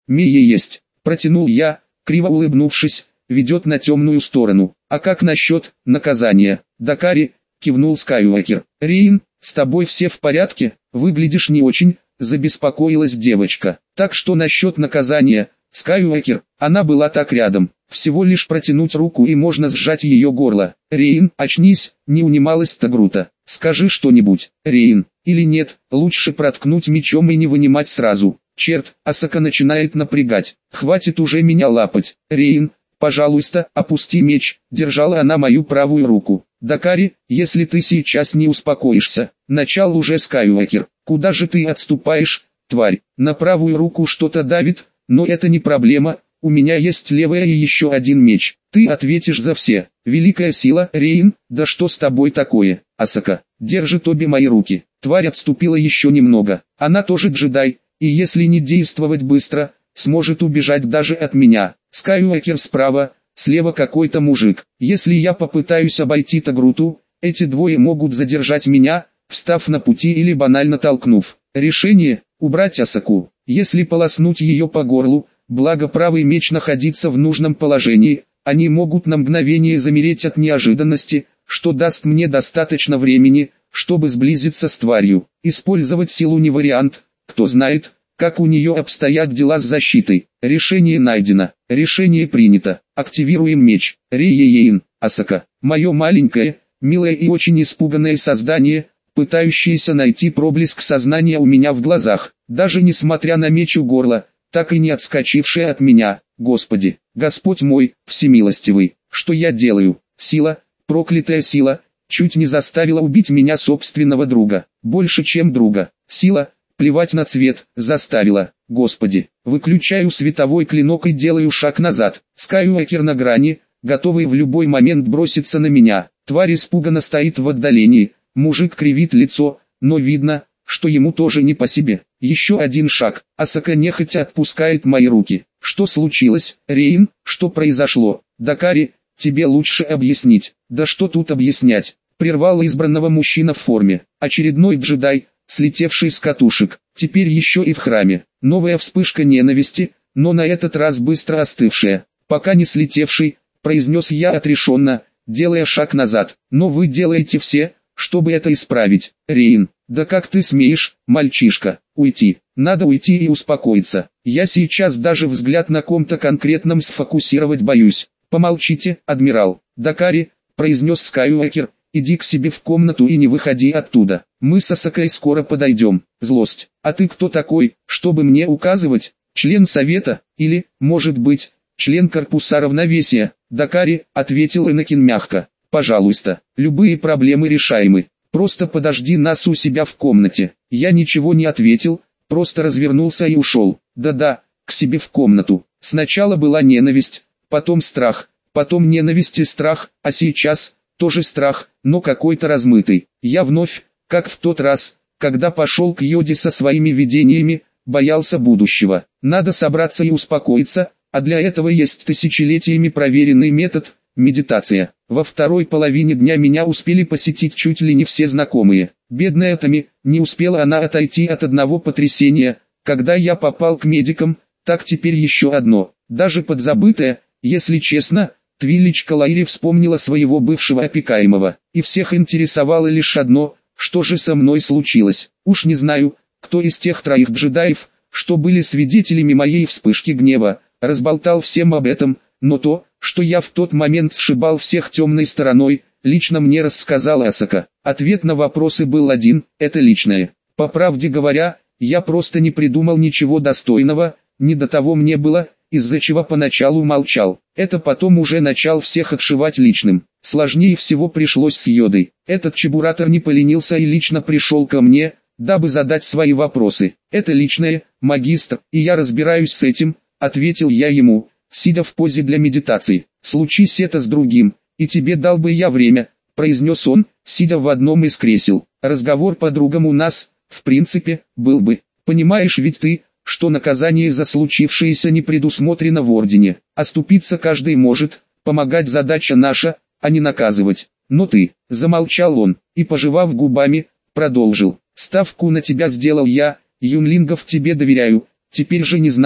Мия есть, протянул я, криво улыбнувшись, ведет на темную сторону. А как насчет наказания? Дакари, кивнул Скайуокер. Рейн, с тобой все в порядке? Выглядишь не очень, забеспокоилась девочка. Так что насчет наказания, Скайуокер, она была так рядом. Всего лишь протянуть руку и можно сжать ее горло. Рейн, очнись, не унималась Тагрута. Скажи что-нибудь, Рейн, или нет, лучше проткнуть мечом и не вынимать сразу. Черт, Асака начинает напрягать. Хватит уже меня лапать. Рейн, пожалуйста, опусти меч. Держала она мою правую руку. Дакари, если ты сейчас не успокоишься. Начал уже Скайуокер. Куда же ты отступаешь, тварь? На правую руку что-то давит, но это не проблема. У меня есть левая и еще один меч. Ты ответишь за все. Великая сила, Рейн, да что с тобой такое? Асака, держит обе мои руки. Тварь отступила еще немного. Она тоже джедай, и если не действовать быстро, сможет убежать даже от меня. Скайуокер справа, слева какой-то мужик. Если я попытаюсь обойти Тагруту, эти двое могут задержать меня, встав на пути или банально толкнув. Решение – убрать Асаку. Если полоснуть ее по горлу, благо правый меч находится в нужном положении, они могут на мгновение замереть от неожиданности, что даст мне достаточно времени, чтобы сблизиться с тварью. Использовать силу не вариант, кто знает, как у нее обстоят дела с защитой. Решение найдено, решение принято. Активируем меч. Рейн, Асака, мое маленькое, милое и очень испуганное создание, пытающееся найти проблеск сознания у меня в глазах, даже несмотря на меч у горла, так и не отскочившее от меня. Господи, Господь мой, всемилостивый, что я делаю? Сила, проклятая сила, чуть не заставила убить меня собственного друга, больше чем друга. Сила, плевать на цвет, заставила. Господи, выключаю световой клинок и делаю шаг назад. Скайуокер на грани, готовый в любой момент броситься на меня. Тварь испуганно стоит в отдалении, мужик кривит лицо, но видно, что ему тоже не по себе. Еще один шаг, Асака нехотя отпускает мои руки. Что случилось, Рейн, что произошло? Дакари, тебе лучше объяснить. Да что тут объяснять? Прервал избранного мужчина в форме. Очередной джедай, слетевший с катушек. Теперь еще и в храме. Новая вспышка ненависти, но на этот раз быстро остывшая. Пока не слетевший, произнес я отрешенно, делая шаг назад. Но вы делаете все, чтобы это исправить. Рейн, да как ты смеешь, мальчишка, уйти. Надо уйти и успокоиться. Я сейчас даже взгляд на ком-то конкретном сфокусировать боюсь. Помолчите, адмирал. Дакари, произнес Скайуокер, иди к себе в комнату и не выходи оттуда. Мы с Асакой скоро подойдем. Злость. А ты кто такой, чтобы мне указывать? Член совета, или, может быть, член корпуса равновесия? Дакари, ответил Энакин мягко. Пожалуйста, любые проблемы решаемы. Просто подожди нас у себя в комнате. Я ничего не ответил, просто развернулся и ушел. Да-да, к себе в комнату. Сначала была ненависть, потом страх, потом ненависть и страх, а сейчас тоже страх, но какой-то размытый. Я вновь, как в тот раз, когда пошел к Йоде со своими видениями, боялся будущего. Надо собраться и успокоиться, а для этого есть тысячелетиями проверенный метод – медитация. Во второй половине дня меня успели посетить чуть ли не все знакомые. Бедная Тами, не успела она отойти от одного потрясения, когда я попал к медикам, так теперь еще одно. Даже подзабытое, если честно, Твиличка Лайри вспомнила своего бывшего опекаемого, и всех интересовало лишь одно, что же со мной случилось. Уж не знаю, кто из тех троих джедаев, что были свидетелями моей вспышки гнева, разболтал всем об этом, но то, что я в тот момент сшибал всех темной стороной, лично мне рассказала Асака. Ответ на вопросы был один – это личное. По правде говоря, я просто не придумал ничего достойного, не до того мне было, из-за чего поначалу молчал. Это потом уже начал всех отшивать личным. Сложнее всего пришлось с Йодой. Этот чебуратор не поленился и лично пришел ко мне, дабы задать свои вопросы. Это личное, магистр, и я разбираюсь с этим, ответил я ему, сидя в позе для медитации. Случись это с другим, и тебе дал бы я время, произнес он, сидя в одном из кресел. Разговор по другам у нас, в принципе, был бы. Понимаешь ведь ты, что наказание за случившееся не предусмотрено в Ордене. Оступиться каждый может, помогать задача наша, а не наказывать. Но ты, замолчал он, и пожевав губами, продолжил. Ставку на тебя сделал я, юнлингов тебе доверяю, теперь же не знаю,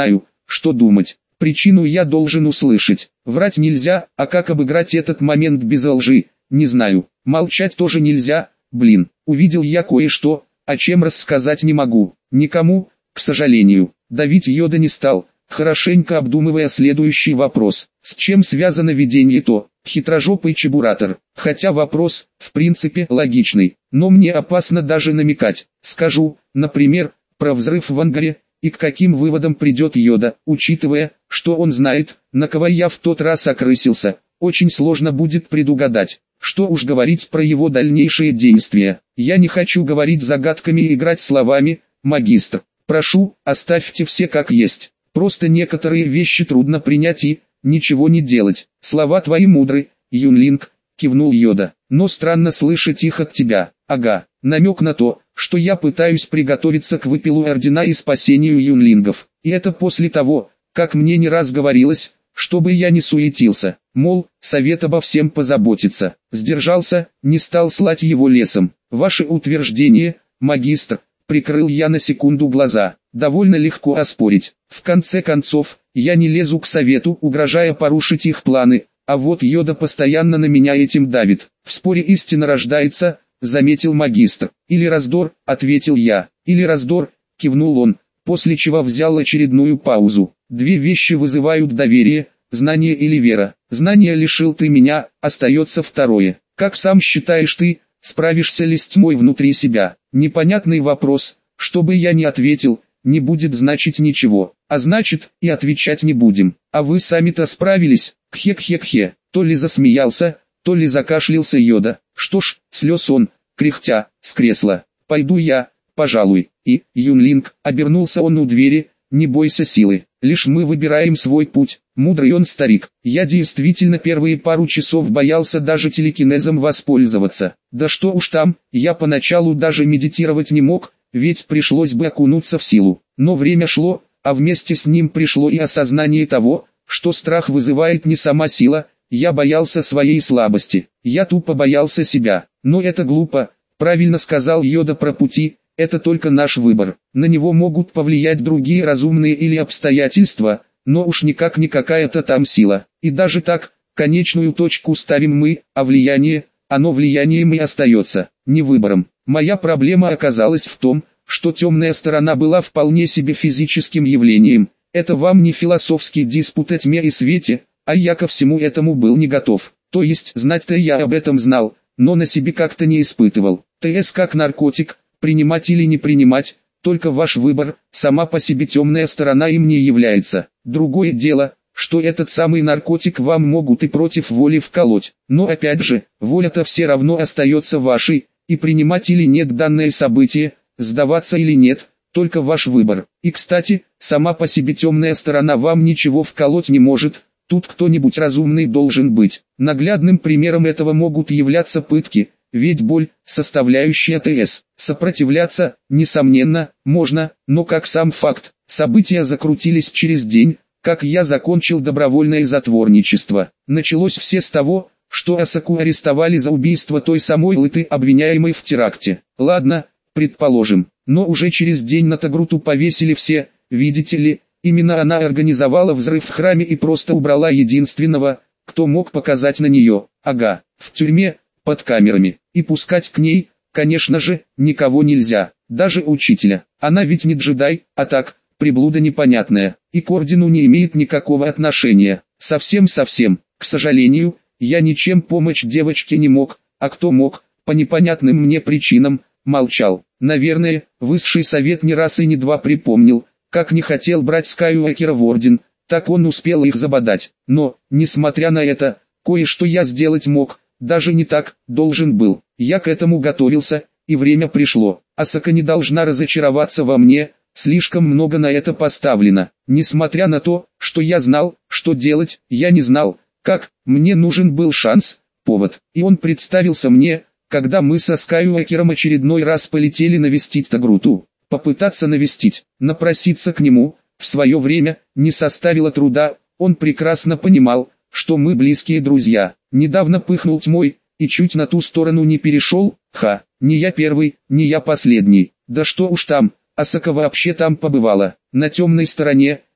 что думать. Причину я должен услышать. Врать нельзя, а как обыграть этот момент без лжи, не знаю. Молчать тоже нельзя, блин. Увидел я кое-что, о чем рассказать не могу. Никому, к сожалению. Давить Йода не стал, хорошенько обдумывая следующий вопрос. С чем связано видение то? Хитрожопый чебуратор. Хотя вопрос, в принципе, логичный. Но мне опасно даже намекать. Скажу, например, про взрыв в ангаре, и к каким выводам придет Йода, учитывая, что он знает, на кого я в тот раз окрысился. Очень сложно будет предугадать. Что уж говорить про его дальнейшие действия. Я не хочу говорить загадками и играть словами, магистр. Прошу, оставьте все как есть. Просто некоторые вещи трудно принять и ничего не делать. Слова твои мудры, Юнлинг, кивнул Йода. Но странно слышать их от тебя. Ага, намек на то, что я пытаюсь приготовиться к выпилу ордена и спасению юнлингов. И это после того, как мне не раз говорилось, чтобы я не суетился. Мол, совет обо всем позаботится. Сдержался, не стал слать его лесом. Ваше утверждение, магистр, прикрыл я на секунду глаза. Довольно легко оспорить. В конце концов, я не лезу к совету, угрожая порушить их планы, а вот Йода постоянно на меня этим давит. В споре истина рождается, заметил магистр. Или раздор, ответил я. Или раздор, кивнул он, после чего взял очередную паузу. Две вещи вызывают доверие, знание или вера. Знание лишил ты меня, остается второе. Как сам считаешь ты, справишься ли с тьмой внутри себя? Непонятный вопрос, что бы я ни ответил, не будет значить ничего, а значит, и отвечать не будем. А вы сами-то справились, кхе-кхе-кхе. То ли засмеялся, то ли закашлялся Йода. Что ж, слез он, кряхтя, с кресла. Пойду я, пожалуй. И, Юнлинг, обернулся он у двери, не бойся силы, лишь мы выбираем свой путь. Мудрый он старик. Я действительно первые пару часов боялся даже телекинезом воспользоваться. Да что уж там, я поначалу даже медитировать не мог, ведь пришлось бы окунуться в силу. Но время шло, а вместе с ним пришло и осознание того, что страх вызывает не сама сила. Я боялся своей слабости, я тупо боялся себя. Но это глупо, правильно сказал Йода про пути, это только наш выбор. На него могут повлиять другие разумные или обстоятельства, но уж никак не какая-то там сила. И даже так, конечную точку ставим мы, а влияние, оно влиянием и остается, не выбором. Моя проблема оказалась в том, что темная сторона была вполне себе физическим явлением. Это вам не философский диспут о тьме и свете, а я ко всему этому был не готов. То есть знать-то я об этом знал, но на себе как-то не испытывал. ТС как наркотик, принимать или не принимать, только ваш выбор, сама по себе темная сторона им не является. Другое дело, что этот самый наркотик вам могут и против воли вколоть. Но опять же, воля-то все равно остается вашей, и принимать или нет данное событие, сдаваться или нет, только ваш выбор. И кстати, сама по себе темная сторона вам ничего вколоть не может. Тут кто-нибудь разумный должен быть. Наглядным примером этого могут являться пытки, ведь боль – составляющая ТС. Сопротивляться, несомненно, можно, но как сам факт, события закрутились через день, как я закончил добровольное затворничество. Началось все с того, что Асаку арестовали за убийство той самой Лыты, обвиняемой в теракте. Ладно, предположим, но уже через день на Тагруту повесили все, видите ли. Именно она организовала взрыв в храме и просто убрала единственного, кто мог показать на нее. Ага, в тюрьме, под камерами. И пускать к ней, конечно же, никого нельзя, даже учителя. Она ведь не джедай, а так, приблуда непонятная, и к ордену не имеет никакого отношения. Совсем-совсем, к сожалению, я ничем помочь девочке не мог, а кто мог, по непонятным мне причинам, молчал. Наверное, высший совет не раз и не два припомнил, как не хотел брать Скайуокера в орден, так он успел их забодать. Но, несмотря на это, кое-что я сделать мог, даже не так, должен был. Я к этому готовился, и время пришло. Асака не должна разочароваться во мне, слишком много на это поставлено. Несмотря на то, что я знал, что делать, я не знал, как. Мне нужен был шанс, повод. И он представился мне, когда мы со Скайуокером очередной раз полетели навестить Тагруту. Попытаться навестить, напроситься к нему, в свое время, не составило труда. Он прекрасно понимал, что мы близкие друзья. Недавно пыхнул тьмой, и чуть на ту сторону не перешел. Не я первый, не я последний. Да что уж там, Асака вообще там побывала. На темной стороне,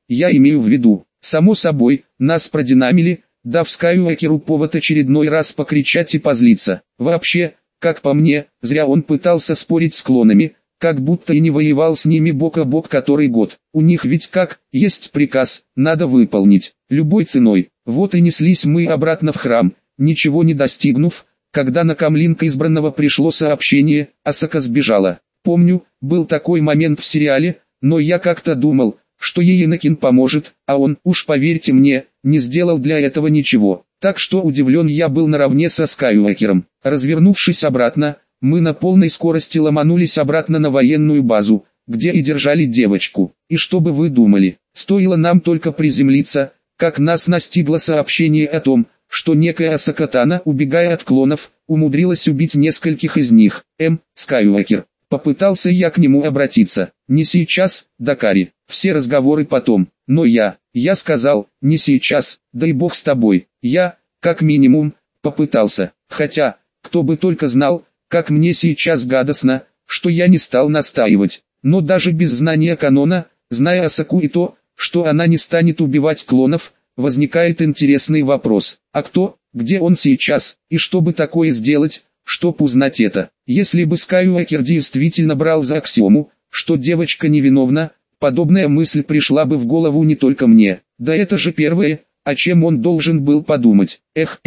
я имею в виду, само собой, нас продинамили, дав Скайуокеру повод очередной раз покричать и позлиться. Вообще, как по мне, зря он пытался спорить с клонами, как будто и не воевал с ними бок о бок который год. У них ведь как, есть приказ, надо выполнить, любой ценой. Вот и неслись мы обратно в храм, ничего не достигнув, когда на камлинг избранного пришло сообщение, Асака сбежала. Помню, был такой момент в сериале, но я как-то думал, что ей Энакин поможет, а он, уж поверьте мне, не сделал для этого ничего. Так что удивлен я был наравне со Скайуокером. Развернувшись обратно, мы на полной скорости ломанулись обратно на военную базу, где и держали девочку. И что бы вы думали, стоило нам только приземлиться, как нас настигло сообщение о том, что некая Асака Тано, убегая от клонов, умудрилась убить нескольких из них. Скайуокер. Попытался я к нему обратиться. Не сейчас, Дакари, все разговоры потом. Но я сказал, не сейчас, дай бог с тобой. Я, как минимум, попытался. Хотя, кто бы только знал, как мне сейчас гадостно, что я не стал настаивать. Но даже без знания канона, зная Асаку и то, что она не станет убивать клонов, возникает интересный вопрос. А кто, где он сейчас, и что бы такое сделать, чтоб узнать это? Если бы Скайуокер действительно брал за аксиому, что девочка невиновна, подобная мысль пришла бы в голову не только мне. Да это же первое, о чем он должен был подумать.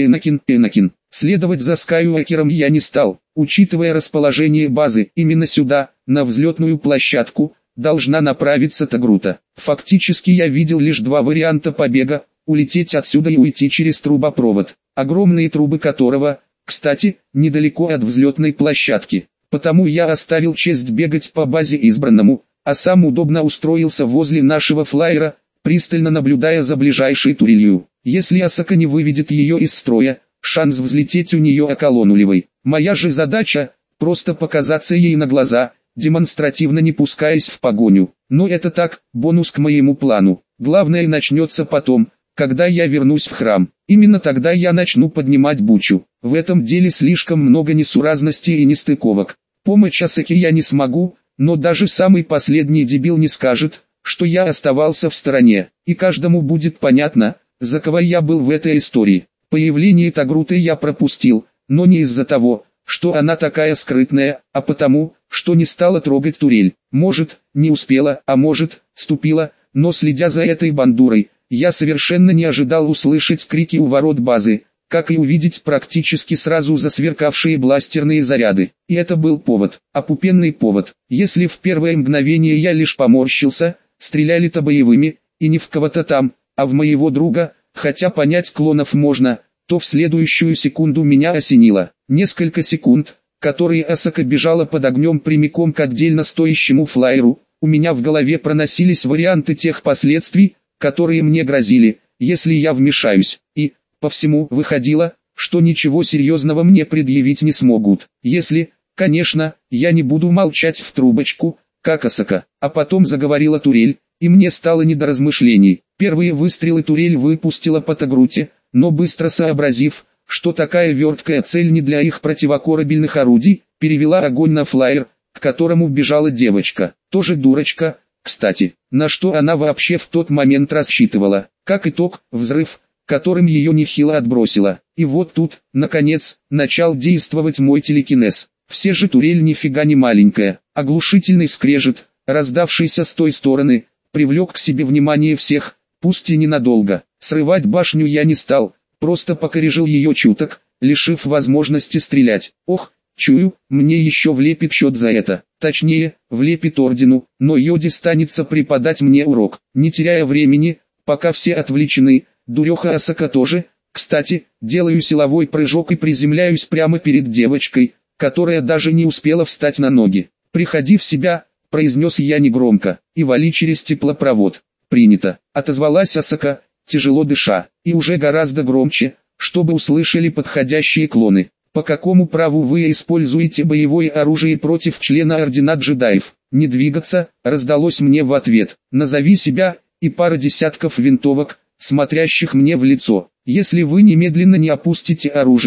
Энакин. Следовать за Скайуокером я не стал, учитывая расположение базы, именно сюда, на взлетную площадку, должна направиться Тагрута. Фактически я видел лишь два варианта побега: улететь отсюда и уйти через трубопровод, огромные трубы которого, кстати, недалеко от взлетной площадки. Потому я оставил честь бегать по базе избранному, а сам удобно устроился возле нашего флайера, пристально наблюдая за ближайшей турелью. Если Асака не выведет ее из строя, шанс взлететь у нее около нулевой. Моя же задача – просто показаться ей на глаза, демонстративно не пускаясь в погоню. Но это так, бонус к моему плану. Главное начнется потом, когда я вернусь в храм. Именно тогда я начну поднимать бучу. В этом деле слишком много несуразностей и нестыковок. Помочь Асаке я не смогу, но даже самый последний дебил не скажет, что я оставался в стороне. И каждому будет понятно, за кого я был в этой истории. Появление Тагруты я пропустил, но не из-за того, что она такая скрытная, а потому, что не стала трогать турель. Может, не успела, а может, ступила, но следя за этой бандурой, я совершенно не ожидал услышать крики у ворот базы, как и увидеть практически сразу засверкавшие бластерные заряды. И это был повод, опупенный повод. Если в первое мгновение я лишь поморщился, стреляли-то боевыми, и не в кого-то там, а в моего друга, хотя понять клонов можно, то в следующую секунду меня осенило. Несколько секунд, которые Асака бежала под огнем прямиком к отдельно стоящему флайеру, у меня в голове проносились варианты тех последствий, которые мне грозили, если я вмешаюсь, и, по всему, выходило, что ничего серьезного мне предъявить не смогут, если, конечно, я не буду молчать в трубочку, как Асака. А потом заговорила турель, и мне стало не до размышлений. Первые выстрелы турель выпустила по Тагруте, но быстро сообразив, что такая верткая цель не для их противокорабельных орудий, перевела огонь на флайер, к которому бежала девочка. Тоже дурочка, кстати. На что она вообще в тот момент рассчитывала? Как итог, взрыв, которым ее нехило отбросило. И вот тут, наконец, начал действовать мой телекинез. Все же турель нифига не маленькая. Оглушительный скрежет, раздавшийся с той стороны, привлек к себе внимание всех, пусть и ненадолго. Срывать башню я не стал, просто покорежил ее чуток, лишив возможности стрелять. Ох, чую, мне еще влепит счет за это. Точнее, влепит ордену, но Йоди станется преподать мне урок. Не теряя времени, пока все отвлечены, дуреха Асака тоже. Кстати, делаю силовой прыжок и приземляюсь прямо перед девочкой, которая даже не успела встать на ноги. «Приходи в себя», — произнес я негромко, — «и вали через теплопровод». «Принято», — отозвалась Асака, тяжело дыша, и уже гораздо громче, чтобы услышали подходящие клоны. «По какому праву вы используете боевое оружие против члена Ордена Джедаев?» «Не двигаться», — раздалось мне в ответ. «Назови себя», и пара десятков винтовок, смотрящих мне в лицо. «Если вы немедленно не опустите оружие,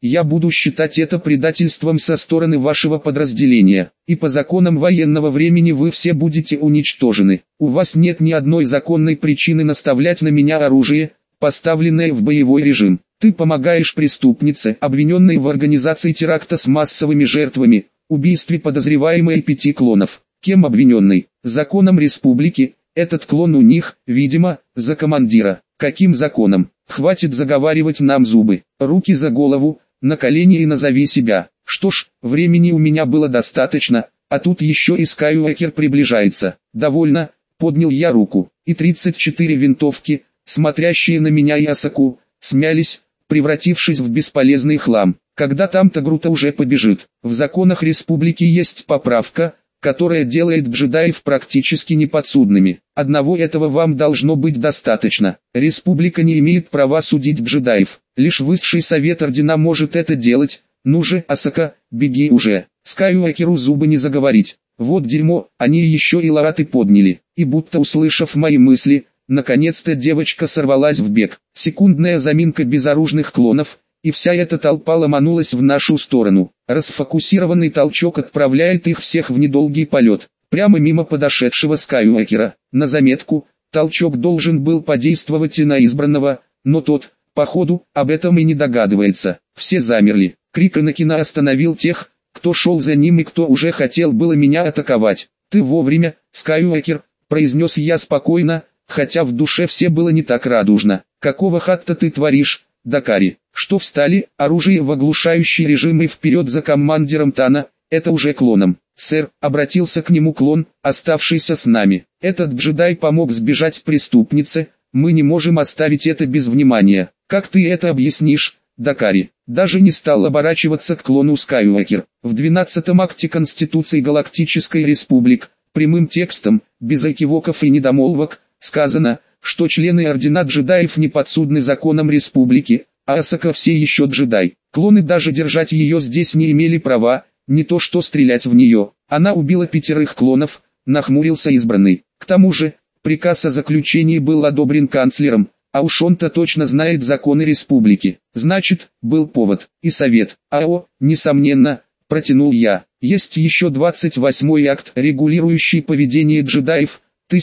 я буду считать это предательством со стороны вашего подразделения, и по законам военного времени вы все будете уничтожены. У вас нет ни одной законной причины наставлять на меня оружие, поставленное в боевой режим. Ты помогаешь преступнице, обвиненной в организации теракта с массовыми жертвами, убийстве подозреваемой 5 клонов. Кем обвиненный? Законом республики. Этот клон у них, видимо, за командира. Каким законом? Хватит заговаривать нам зубы. Руки за голову, на колени и назови себя. Что ж, времени у меня было достаточно, а тут еще и Скайуокер приближается. Довольно, поднял я руку, и 34 винтовки, смотрящие на меня и Асаку, смялись, превратившись в бесполезный хлам. Когда там-то Грута уже побежит. В законах республики есть поправка, которая делает джедаев практически неподсудными. Одного этого вам должно быть достаточно. Республика не имеет права судить джедаев. Лишь высший совет ордена может это делать. Ну же, Асака, беги уже. Скайуокеру зубы не заговорить. Вот дерьмо, они еще и лараты подняли. И будто услышав мои мысли, наконец-то девочка сорвалась в бег. Секундная заминка безоружных клонов, и вся эта толпа ломанулась в нашу сторону. Расфокусированный толчок отправляет их всех в недолгий полет, прямо мимо подошедшего Скайуокера. На заметку, толчок должен был подействовать и на избранного, но тот, походу, об этом и не догадывается. Все замерли. Крик Энакина остановил тех, кто шел за ним и кто уже хотел было меня атаковать. «Ты вовремя, Скайуокер», — произнес я спокойно, хотя в душе все было не так радужно. «Какого хатта ты творишь, Дакари? Что встали, оружие в оглушающий режим и вперед за командиром Тана, это уже клоном». «Сэр», — обратился к нему клон, оставшийся с нами, — «этот джедай помог сбежать преступнице, мы не можем оставить это без внимания. Как ты это объяснишь, Дакари?» Даже не стал оборачиваться к клону Скайуокер. В 12-м акте Конституции Галактической Республики, прямым текстом, без экивоков и недомолвок, сказано, что члены ордена джедаев не подсудны законам республики, а Асака все еще джедай. Клоны даже держать ее здесь не имели права, не то что стрелять в нее. Она убила 5 клонов, нахмурился избранный. К тому же, приказ о заключении был одобрен канцлером, а уж он-то точно знает законы республики. Значит, был повод. И совет. АО, несомненно, протянул я. Есть еще 28-й акт, регулирующий поведение джедаев,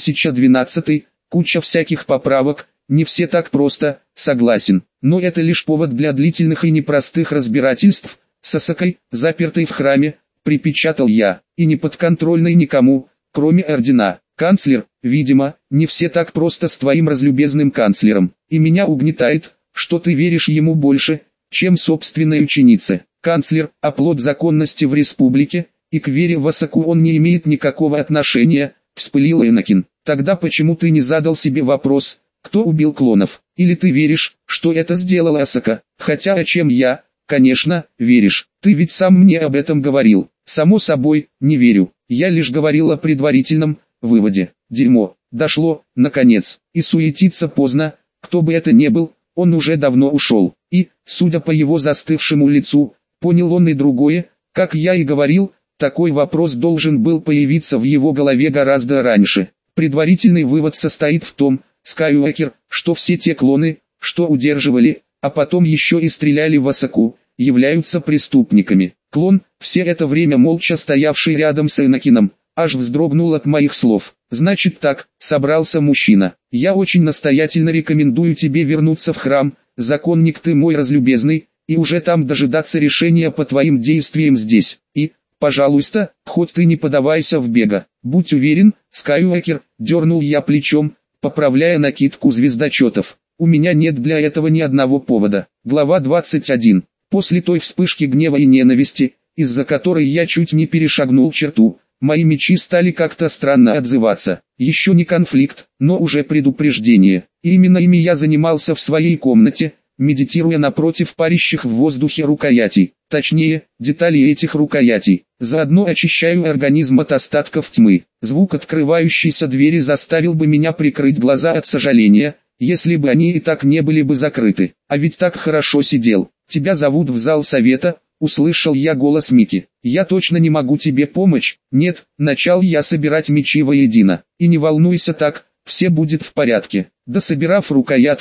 1012, куча всяких поправок, не все так просто, согласен. Но это лишь повод для длительных и непростых разбирательств, с Асакой, запертой в храме, припечатал я, и не подконтрольной никому, кроме ордена. Канцлер, видимо, не все так просто с твоим разлюбезным канцлером, и меня угнетает, что ты веришь ему больше, чем собственной ученице. Канцлер – оплот законности в республике, и к вере в Асаку он не имеет никакого отношения, вспылил Энакин. Тогда почему ты не задал себе вопрос, кто убил клонов? Или ты веришь, что это сделала Асака? Хотя о чем я, конечно, веришь, ты ведь сам мне об этом говорил. Само собой, не верю, я лишь говорил о предварительном выводе. Дерьмо, дошло, наконец, и суетиться поздно, кто бы это ни был, он уже давно ушел. И, судя по его застывшему лицу, понял он и другое, как я и говорил, такой вопрос должен был появиться в его голове гораздо раньше. Предварительный вывод состоит в том, Скайуокер, что все те клоны, что удерживали, а потом еще и стреляли в Асаку, являются преступниками. Клон, все это время молча стоявший рядом с Энакином, аж вздрогнул от моих слов. «Значит так», — собрался мужчина, — «я очень настоятельно рекомендую тебе вернуться в храм, законник ты мой разлюбезный, и уже там дожидаться решения по твоим действиям здесь. И, пожалуйста, хоть ты не подавайся в бега. Будь уверен, Скайуокер», — дернул я плечом, поправляя накидку звездочетов. «У меня нет для этого ни одного повода». Глава 21. После той вспышки гнева и ненависти, из-за которой я чуть не перешагнул черту, мои мечи стали как-то странно отзываться. Еще не конфликт, но уже предупреждение. И именно ими я занимался в своей комнате, медитируя напротив парящих в воздухе рукоятей. Точнее, детали этих рукоятей. Заодно очищаю организм от остатков тьмы. Звук открывающейся двери заставил бы меня прикрыть глаза от сожаления, если бы они и так не были бы закрыты. А ведь так хорошо сидел. «Тебя зовут в зал совета», — услышал я голос Мики. «Я точно не могу тебе помочь». «Нет», — начал я собирать мечи воедино. «И не волнуйся так, все будет в порядке». Дособирав рукоятки,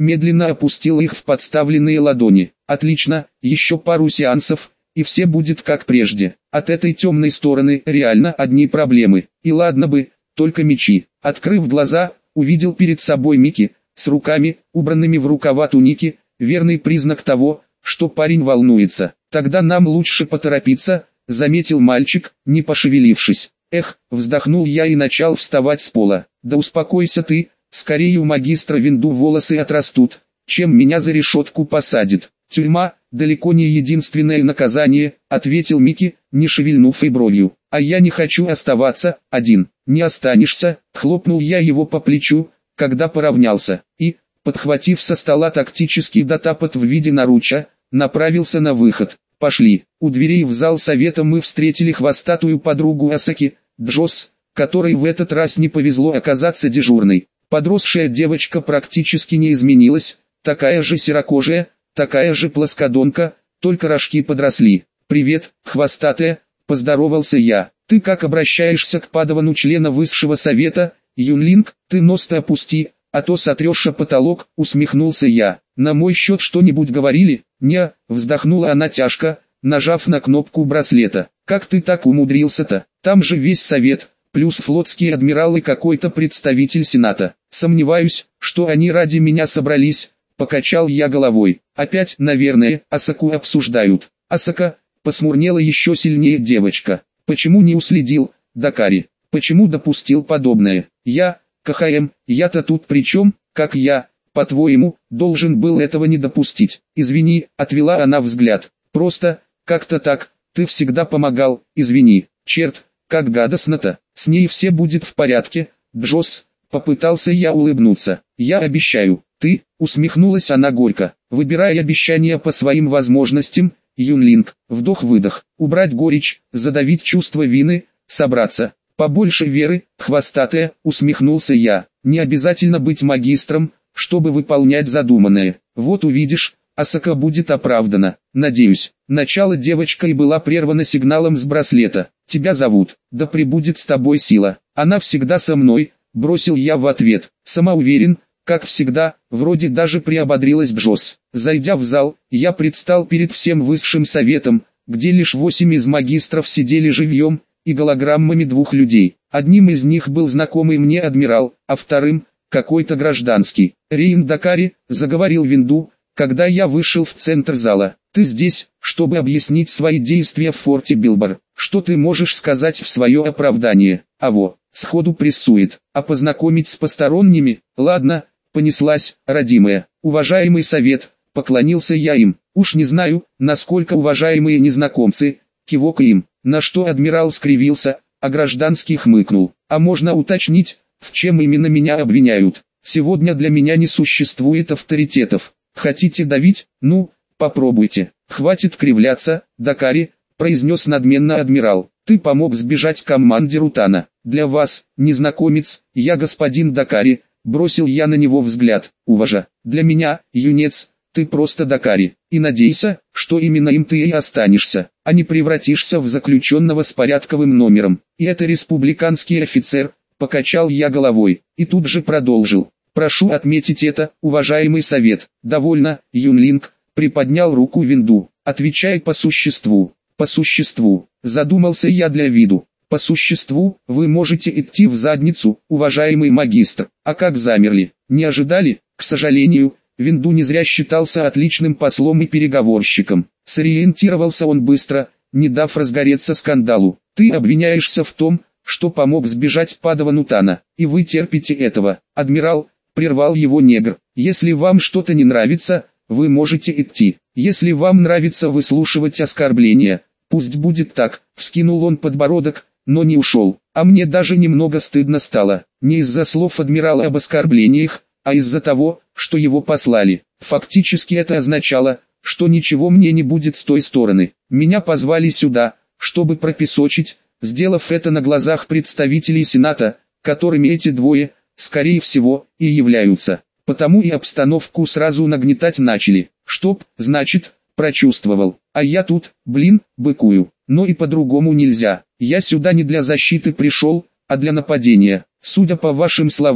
медленно опустил их в подставленные ладони. Отлично, еще пару сеансов, и все будет как прежде. От этой темной стороны реально одни проблемы. И ладно бы, только мечи. Открыв глаза, увидел перед собой Микки, с руками, убранными в рукава туники, верный признак того, что парень волнуется. Тогда нам лучше поторопиться, заметил мальчик, не пошевелившись. Эх, вздохнул я и начал вставать с пола. Да успокойся ты, скорее у магистра Винду волосы отрастут, чем меня за решетку посадит. Тюрьма, далеко не единственное наказание, ответил Микки, не шевельнув и бровью. А я не хочу оставаться один. Не останешься, хлопнул я его по плечу, когда поравнялся, и, подхватив со стола тактический датапад в виде наруча, направился на выход. Пошли. У дверей в зал совета мы встретили хвостатую подругу Асаки, Джосс, которой в этот раз не повезло оказаться дежурной. Подросшая девочка практически не изменилась, такая же серокожая, такая же плоскодонка, только рожки подросли. «Привет, хвостатая», — поздоровался я. «Ты как обращаешься к падавану члена высшего совета, Юнлинг? Ты нос-то опусти, а то сотрешь о потолок», — усмехнулся я. «На мой счет что-нибудь говорили?» «Не», — вздохнула она тяжко, нажав на кнопку браслета. «Как ты так умудрился-то? Там же весь совет, плюс флотские адмиралы и какой-то представитель сената. Сомневаюсь, что они ради меня собрались», — покачал я головой. «Опять, наверное, Асаку обсуждают». «Асака», — посмурнела еще сильнее девочка. «Почему не уследил, Дакари? Почему допустил подобное? Я, КХМ, я-то тут при чем, как я, по-твоему, должен был этого не допустить?» «Извини», — отвела она взгляд. «Просто, как-то так, ты всегда помогал, извини». «Черт, как гадостно-то, с ней все будет в порядке, Джосс», — попытался я улыбнуться. «Я обещаю». «Ты», — усмехнулась она горько, — «выбирай обещания по своим возможностям, Юнлинг». Вдох-выдох, убрать горечь, задавить чувство вины, собраться. «Побольше веры, хвостатая», — усмехнулся я. «Не обязательно быть магистром, чтобы выполнять задуманное. Вот увидишь, Асака будет оправдана, надеюсь». Начало девочка и была прервана сигналом с браслета. «Тебя зовут, да пребудет с тобой сила». «Она всегда со мной», — бросил я в ответ. Самоуверен, как всегда, вроде даже приободрилась Джосс. Зайдя в зал, я предстал перед всем высшим советом, где лишь 8 из магистров сидели живьем, и голограммами двух людей. Одним из них был знакомый мне адмирал, а вторым — какой-то гражданский. «Рейн Дакари», — заговорил Винду, когда я вышел в центр зала. «Ты здесь, чтобы объяснить свои действия в форте Билбар. Что ты можешь сказать в свое оправдание?» «Аво, сходу прессует. А познакомить с посторонними? Ладно, понеслась, родимая. Уважаемый совет», — поклонился я им. «Уж не знаю, насколько уважаемые незнакомцы», — кивок им. На что адмирал скривился, а гражданский хмыкнул. «А можно уточнить, в чем именно меня обвиняют? Сегодня для меня не существует авторитетов. Хотите давить? Ну, попробуйте». «Хватит кривляться, Дакари», — произнес надменно адмирал. «Ты помог сбежать командиру Тана. Для вас, незнакомец, я господин Дакари», — бросил я на него взгляд. «Уважа. Для меня, юнец, ты просто Дакари. И надейся, что именно им ты и останешься, а не превратишься в заключенного с порядковым номером. И это республиканский офицер», — покачал я головой, и тут же продолжил. «Прошу отметить это, уважаемый совет». «Довольно, Юнлинг», — приподнял руку Винду. «Отвечай по существу». «По существу», — задумался я для виду. «По существу, вы можете идти в задницу, уважаемый магистр». «А как замерли? Не ожидали?» «К сожалению, Винду не зря считался отличным послом и переговорщиком. Сориентировался он быстро, не дав разгореться скандалу. Ты обвиняешься в том, что помог сбежать падавану Тана, и вы терпите этого». «Адмирал», — прервал его негр, — «если вам что-то не нравится, вы можете идти. Если вам нравится выслушивать оскорбления, пусть будет так». Вскинул он подбородок, но не ушел. А мне даже немного стыдно стало, не из-за слов адмирала об оскорблениях, а из-за того, что его послали. Фактически это означало, что ничего мне не будет с той стороны. Меня позвали сюда, чтобы пропесочить, сделав это на глазах представителей Сената, которыми эти двое, скорее всего, и являются. Потому и обстановку сразу нагнетать начали. Чтоб, значит, прочувствовал. А я тут, быкую. Но и по-другому нельзя. Я сюда не для защиты пришел, а для нападения. Судя по вашим словам,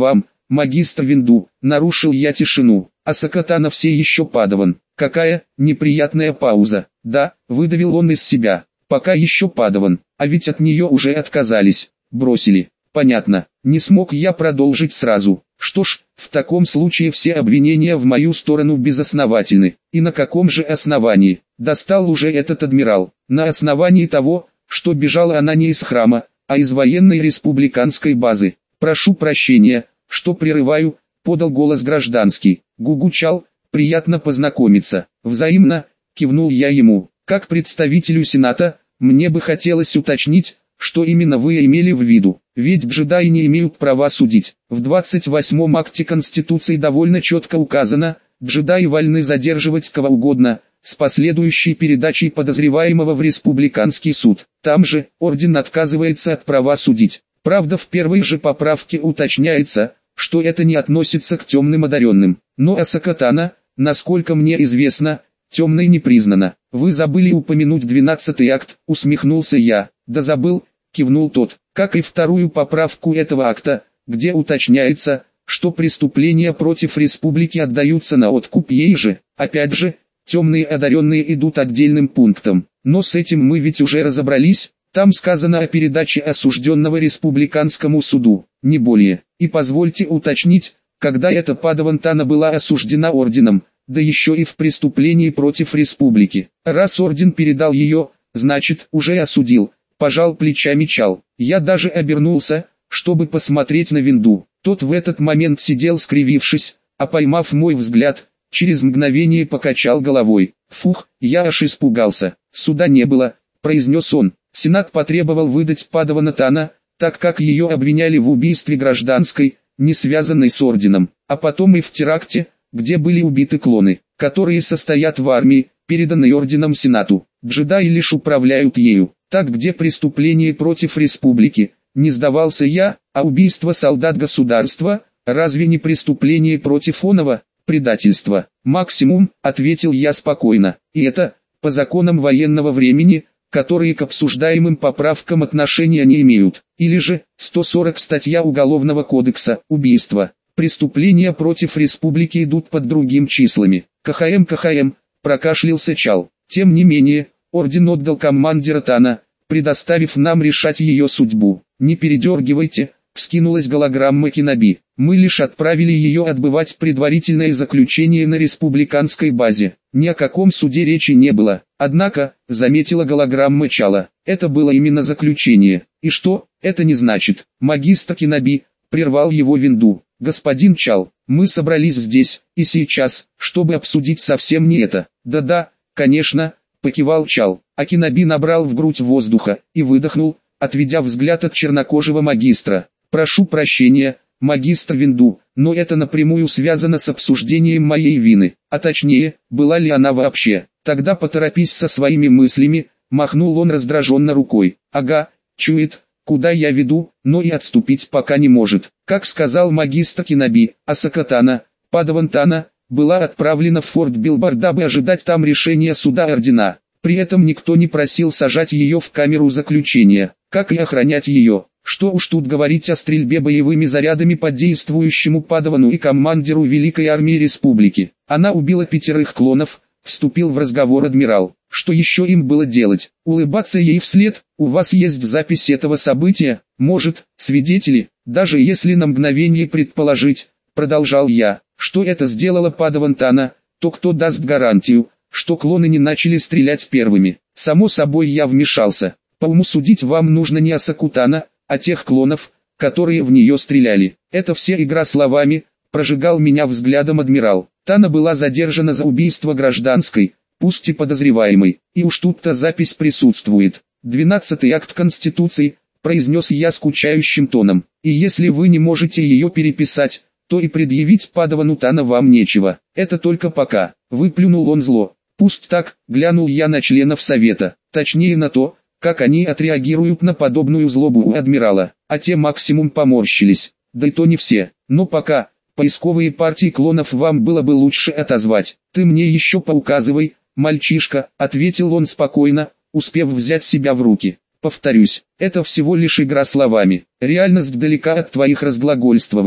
магистр Винду, нарушил я тишину, а Сокотана все еще Падаван. Какая неприятная пауза. Да, выдавил он из себя, пока еще Падаван, а ведь от нее уже отказались, бросили. Понятно, не смог я продолжить сразу. Что ж, в таком случае все обвинения в мою сторону безосновательны. И на каком же основании? Достал уже этот адмирал. На основании того, что бежала она не из храма, а из военной республиканской базы. Прошу прощения, что прерываю, подал голос гражданский. Гугучал, приятно познакомиться. Взаимно, кивнул я ему. Как представителю Сената, мне бы хотелось уточнить, что именно вы имели в виду, ведь джедаи не имеют права судить. В 28-м акте Конституции довольно четко указано, джедаи вольны задерживать кого угодно, с последующей передачей подозреваемого в республиканский суд. Там же, орден отказывается от права судить. Правда, в первой же поправке уточняется, что это не относится к темным одаренным. Но Сокотана, насколько мне известно, темной не признана. Вы забыли упомянуть 12-й акт, усмехнулся я. Да забыл, кивнул тот, как и вторую поправку этого акта, где уточняется, что преступления против республики отдаются на откуп ей же. Опять же, темные одаренные идут отдельным пунктом. Но с этим мы ведь уже разобрались. Там сказано о передаче осужденного республиканскому суду, не более. И позвольте уточнить, когда эта Падаван Тана была осуждена орденом, да еще и в преступлении против республики. Раз орден передал ее, значит, уже осудил. Пожал плечами Чал. Я даже обернулся, чтобы посмотреть на Винду. Тот в этот момент сидел скривившись, а поймав мой взгляд, через мгновение покачал головой. Фух, я аж испугался. Суда не было, произнес он. Сенат потребовал выдать Падавана Тана, так как ее обвиняли в убийстве гражданской, не связанной с орденом, а потом и в теракте, где были убиты клоны, которые состоят в армии, переданной орденом Сенату. Джедаи лишь управляют ею. Так где преступление против республики, не сдавался я, а убийство солдат государства, разве не преступление против оного, предательство? Максимум, ответил я спокойно, и это, по законам военного времени, которые к обсуждаемым поправкам отношения не имеют. Или же, 140 статья Уголовного кодекса, убийство. Преступления против республики идут под другим числами. КХМ, прокашлялся Чал. Тем не менее, орден отдал командира Тана, предоставив нам решать ее судьбу. Не передергивайте, вскинулась голограмма Кеноби. Мы лишь отправили ее отбывать предварительное заключение на республиканской базе. Ни о каком суде речи не было. Однако, заметила голограмма Чала, это было именно заключение. И что, это не значит? Магистр Кеноби, прервал его Винду. Господин Чал, мы собрались здесь, и сейчас, чтобы обсудить совсем не это. Да-да, конечно, покивал Чал. А Кеноби набрал в грудь воздуха и выдохнул, отведя взгляд от чернокожего магистра. Прошу прощения, магистр Винду, но это напрямую связано с обсуждением моей вины, а точнее, была ли она вообще. Тогда поторопись со своими мыслями, махнул он раздраженно рукой. Ага, чует, куда я веду, но и отступить пока не может. Как сказал магистр Кеноби, Сокотана, Падаван Тана, была отправлена в Форт Билбар, дабы ожидать там решения суда ордена. При этом никто не просил сажать ее в камеру заключения, как и охранять ее. Что уж тут говорить о стрельбе боевыми зарядами по действующему Падавану и командиру Великой Армии Республики. Она убила 5 клонов, вступил в разговор адмирал. Что еще им было делать? Улыбаться ей вслед? У вас есть запись этого события? Может, свидетели? Даже если на мгновение предположить, продолжал я, что это сделала Падаван Тана, то кто даст гарантию, что клоны не начали стрелять первыми? Само собой я вмешался. По уму судить вам нужно не Сокотана, а тех клонов, которые в нее стреляли. Это все игра словами, прожигал меня взглядом адмирал. Тана была задержана за убийство гражданской, пусть и подозреваемой, и уж тут-то запись присутствует. 12-й акт Конституции, произнес я скучающим тоном, и если вы не можете ее переписать, то и предъявить Падавану Тана вам нечего. Это только пока, выплюнул он зло. Пусть так, глянул я на членов совета, точнее на то, как они отреагируют на подобную злобу у адмирала, а те максимум поморщились, да и то не все, но пока, поисковые партии клонов вам было бы лучше отозвать. Ты мне еще поуказывай, мальчишка, ответил он спокойно, успев взять себя в руки. Повторюсь, это всего лишь игра словами, реальность далека от твоих разглагольствований.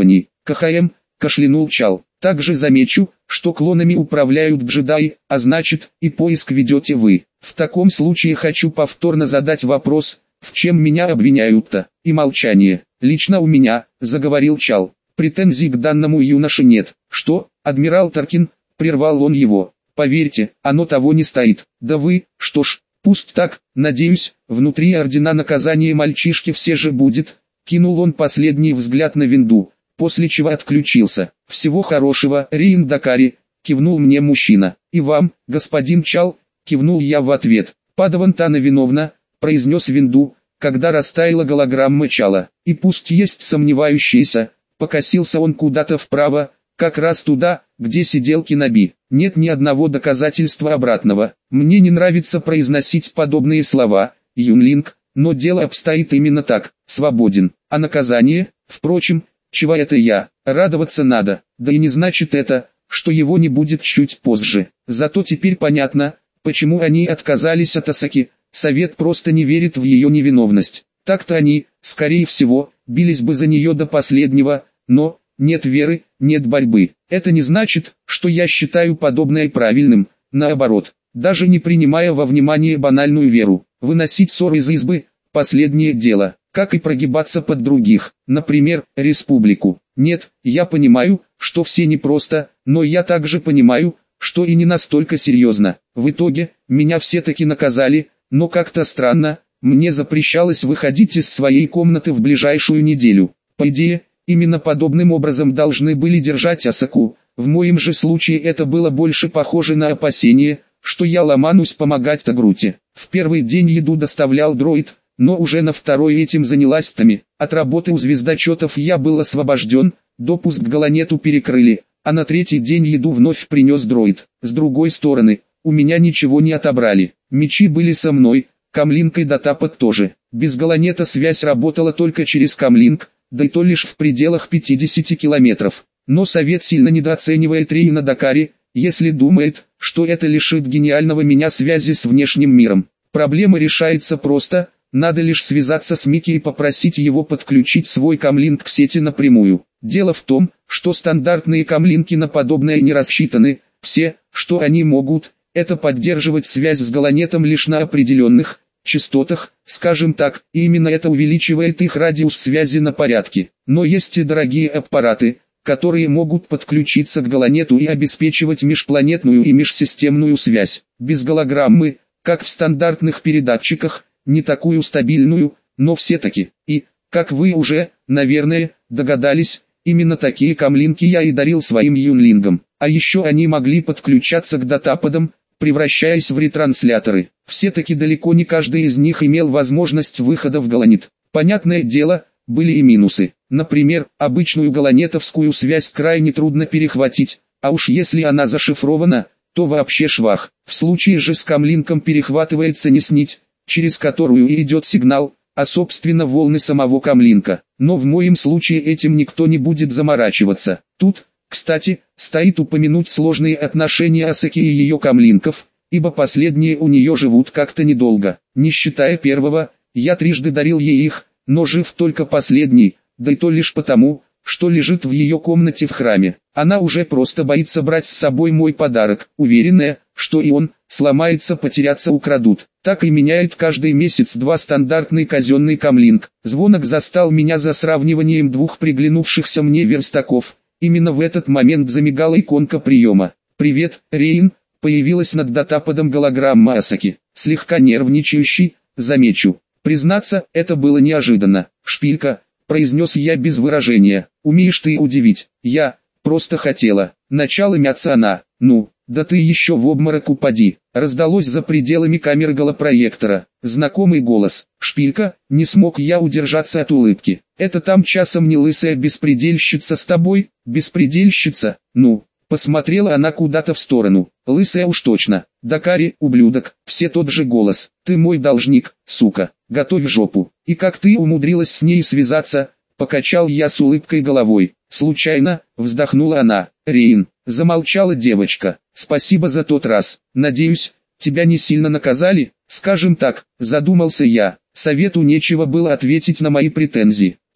КХМ, кашлянул Чал. Также замечу, что клонами управляют джедаи, а значит, и поиск ведете вы. В таком случае хочу повторно задать вопрос, в чем меня обвиняют-то? И молчание. Лично у меня, заговорил Чал, претензий к данному юноше нет. Что, адмирал Таркин, прервал он его. Поверьте, оно того не стоит. Да вы, что ж, пусть так, надеюсь, внутри ордена наказания мальчишки все же будет. Кинул он последний взгляд на Винду, после чего отключился. «Всего хорошего, Риин Дакари», кивнул мне мужчина. «И вам, господин Чал», кивнул я в ответ. «Падаван Тана виновна», произнес Винду, когда растаяла голограмма Чала. «И пусть есть сомневающиеся», покосился он куда-то вправо, как раз туда, где сидел Киноби. «Нет ни одного доказательства обратного. Мне не нравится произносить подобные слова, Юнлинг, но дело обстоит именно так, свободен. А наказание, впрочем, чего это я, радоваться надо, да и не значит это, что его не будет чуть позже. Зато теперь понятно, почему они отказались от Асаки, совет просто не верит в ее невиновность. Так-то они, скорее всего, бились бы за нее до последнего, но, нет веры, нет борьбы. Это не значит, что я считаю подобное правильным, наоборот, даже не принимая во внимание банальную веру. Выносить ссор из избы – последнее дело, как и прогибаться под других, например, республику. Нет, я понимаю, что все непросто, но я также понимаю, что и не настолько серьезно. В итоге, меня все-таки наказали, но как-то странно, мне запрещалось выходить из своей комнаты в ближайшую неделю. По идее, именно подобным образом должны были держать Асаку, в моем же случае это было больше похоже на опасение, что я ломанусь помогать Тагруте. В первый день еду доставлял дроид, но уже на второй этим занялась Тами. От работы у звездочетов я был освобожден, допуск к Галанету перекрыли, а на третий день еду вновь принес дроид. С другой стороны, у меня ничего не отобрали. Мечи были со мной, камлинг и датапад тоже. Без Галанета связь работала только через камлинг, да и то лишь в пределах 50 километров. Но совет сильно недооценивает Риина Дакари, если думает, что это лишит гениального меня связи с внешним миром. Проблема решается просто, надо лишь связаться с Микки и попросить его подключить свой камлинг к сети напрямую. Дело в том, что стандартные камлинки на подобное не рассчитаны, все, что они могут, это поддерживать связь с Галанетом лишь на определенных частотах, скажем так, и именно это увеличивает их радиус связи на порядке. Но есть и дорогие аппараты, которые могут подключиться к Галанету и обеспечивать межпланетную и межсистемную связь. Без голограммы, как в стандартных передатчиках, не такую стабильную, но все-таки. И, как вы уже, наверное, догадались, именно такие камлинки я и дарил своим юнлингам. А еще они могли подключаться к датападам, превращаясь в ретрансляторы. Все-таки далеко не каждый из них имел возможность выхода в Галанет. Понятное дело, были и минусы. Например, обычную галанетовскую связь крайне трудно перехватить, а уж если она зашифрована, то вообще швах. В случае же с камлинком перехватывается не нить, через которую и идет сигнал, а собственно волны самого камлинка. Но в моем случае этим никто не будет заморачиваться. Тут, кстати, стоит упомянуть сложные отношения Асаки и ее камлинков, ибо последние у нее живут как-то недолго. Не считая первого, я трижды дарил ей их, но жив только последний, да и то лишь потому, что лежит в ее комнате в храме. Она уже просто боится брать с собой мой подарок, уверенная, что и он, сломается, потеряться, украдут. Так и меняет каждый месяц-два стандартный казенный камлинг. Звонок застал меня за сравниванием двух приглянувшихся мне верстаков. Именно в этот момент замигала иконка приема. «Привет, Рейн», появилась над датападом голограмма Асаки. Слегка нервничающий, замечу. Признаться, это было неожиданно. «Шпилька», произнес я без выражения. «Умеешь ты удивить». «Я просто хотела». Начала мяться она. «Ну, да ты еще в обморок упади». Раздалось за пределами камеры голопроектора. Знакомый голос. «Шпилька», не смог я удержаться от улыбки. «Это там часом не лысая беспредельщица с тобой?» «Беспредельщица? Ну». Посмотрела она куда-то в сторону. «Лысая уж точно. Дакари, ублюдок». Все тот же голос. «Ты мой должник, сука. Готовь жопу». «И как ты умудрилась с ней связаться?» Покачал я с улыбкой головой. «Случайно», вздохнула она. «Рейн». Замолчала девочка. «Спасибо за тот раз. Надеюсь, тебя не сильно наказали?» «Скажем так», задумался я. Совету нечего было ответить на мои претензии.